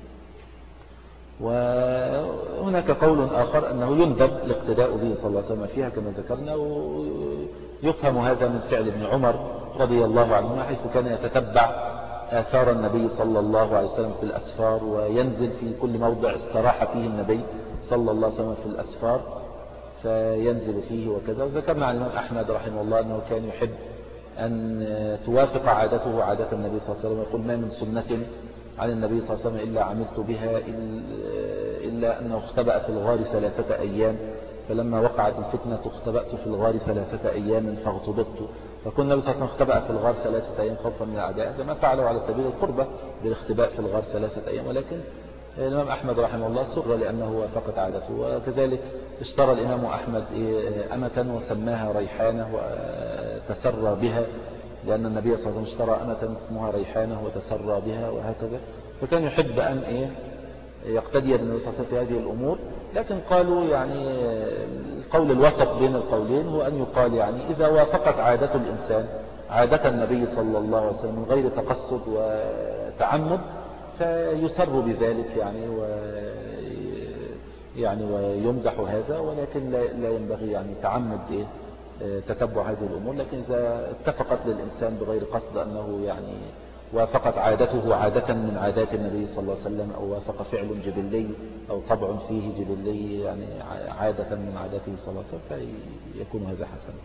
Speaker 1: وهناك قول آخر أنه يندب الاقتداء به صلى الله عليه وسلم فيها كما ذكرنا، ويفهم هذا من فعل ابن عمر رضي الله عنه حيث كان يتتبع آثار النبي صلى الله عليه وسلم في الأسفار، وينزل في كل موضع استراح فيه النبي صلى الله عليه وسلم في الأسفار فينزل فيه وكذا. وذكرنا عن الإمام أحمد رحمه الله أنه كان يحب أن توافق عادته عادة النبي صلى الله عليه وسلم، يقول ما من سنة عن النبي صلى الله عليه وسلم إلا عملت بها إلا أنه اختبأ في الغار ثلاثة أيام، فلما وقعت الفتنة اختبأت في الغار ثلاثة أيام فاغتبطت. فكل النبي صلى الله عليه وسلم اختبأ في الغار ثلاثة أيام خوفا من الأعداء، هذا ما فعله على سبيل القربة بالاختباء في الغار ثلاثة أيام، ولكن الإمام أحمد رحمه الله سر لأنه وافقت عادته. وكذلك اشترى الإمام أحمد أمة وسماها ريحانة وتسرى بها، لأن النبي صلى الله عليه وسلم اشترى أمة اسمها ريحانة وتسرى بها وهكذا. فكان يحب أن إيه يقتدي بالنبي صلى الله عليه وسلم في هذه الأمور. لكن قالوا يعني القول الوسط بين القولين هو أن يقال يعني إذا وافقت عادة الإنسان عادة النبي صلى الله عليه وسلم من غير تقصد وتعمد فيسر بذلك يعني و يعني ويمدح هذا، ولكن لا ينبغي يعني تعمد إيه تتبع هذه الأمور. لكن إذا اتفقت للإنسان بغير قصد أنه يعني وافقت عادته عادة من عادات النبي صلى الله عليه وسلم، أو وافق فعل جبلي أو طبع فيه جبلي يعني عادة من عاداته صلى الله عليه وسلم، فيكون هذا حسنا.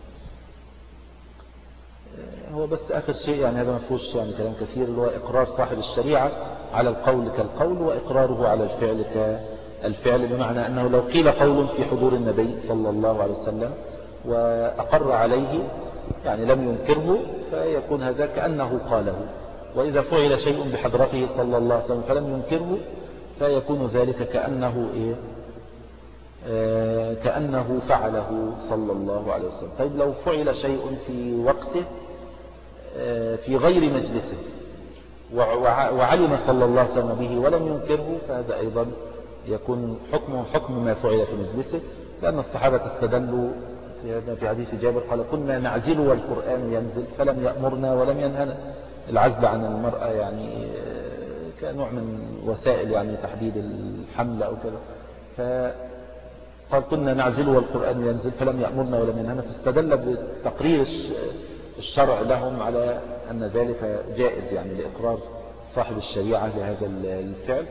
Speaker 1: هو بس آخر شيء يعني هذا ما فيهوش يعني كلام كثير، اللي هو إقرار صاحب الشريعة على القول كالقول وإقراره على الفعل كالفعل، بمعنى أنه لو قيل قول في حضور النبي صلى الله عليه وسلم وأقر عليه يعني لم ينكره، فيكون هذا كأنه قاله. وإذا فعل شيء بحضرته صلى الله عليه وسلم فلم ينكره، فيكون ذلك كأنه إيه آه كأنه فعله صلى الله عليه وسلم. طيب لو فعل شيء في وقته آه في غير مجلسه وعلم صلى الله عليه وسلم به ولم ينكره، فهذا أيضا يكون حكمه حكم ما فعل في مجلسه، لأن الصحابة استدلوا في حديث جابر قال كنا نعزل والقرآن ينزل فلم يأمرنا ولم ينهنا. العزل عن المرأة يعني كنوع من وسائل يعني تحديد الحمل أو كذا، فقال كنا نعزل والقرآن ينزل فلم يأمرنا ولم ينهنا، فاستدل بتقرير الشرع لهم على أن ذلك جائز يعني لإقرار صاحب الشريعة لهذا الفعل.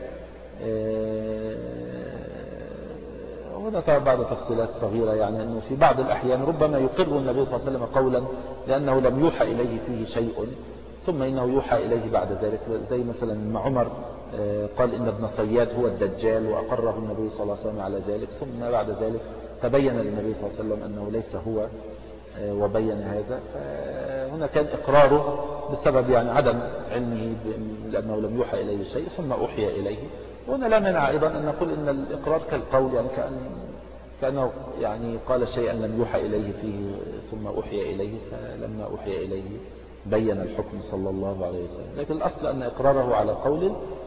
Speaker 1: وهذا طبعا بعض تفصيلات صغيرة، يعني أنه في بعض الأحيان ربما يقر النبي صلى الله عليه وسلم قولا لأنه لم يوحى إليه فيه شيء، ثم إنه يوحى إليه بعد ذلك، زي مثلا ما عمر قال إن ابن صياد هو الدجال وأقره النبي صلى الله عليه وسلم على ذلك، ثم بعد ذلك تبين للنبي صلى الله عليه وسلم أنه ليس هو وبين هذا. فهنا كان إقراره بسبب يعني عدم علمه لأنه لم يوحى إليه شيء ثم أوحي إليه. وهنا لا منع أيضا أن نقول إن الإقرار كالقول، يعني كأن كأنه يعني قال شيئا لم يوحى إليه فيه ثم أوحي إليه، فلما أوحي إليه بين الحكم صلى الله عليه وسلم. لكن الأصل أن إقراره على قول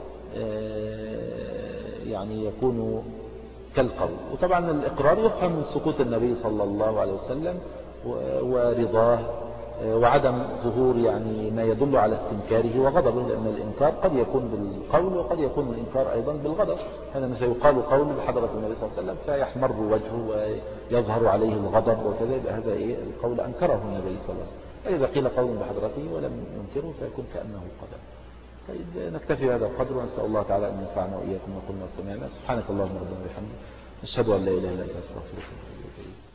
Speaker 1: يعني يكون كالقول. وطبعا الإقرار يفهم من سكوت النبي صلى الله عليه وسلم ورضاه وعدم ظهور يعني ما يدل على استنكاره وغضبه، لأن الإنكار قد يكون بالقول وقد يكون الإنكار أيضا بالغضب. هذا مثل يقال قول بحضرة النبي صلى الله عليه وسلم فيحمر وجهه ويظهر عليه الغضب وكذا، هذا إيه القول أنكره النبي صلى الله عليه وسلم. فإذا قيل قول بحضرته ولم ينكره فيكون كأنه قدم. طيب نكتفي هذا القدر، ونسأل الله تعالى أن ينفعنا وإياكم وقلنا وسمعنا. سبحانك اللهم ربنا وبحمدك، نشهد أن لا إله إلا أنت، نستغفرك ونتوب إليك.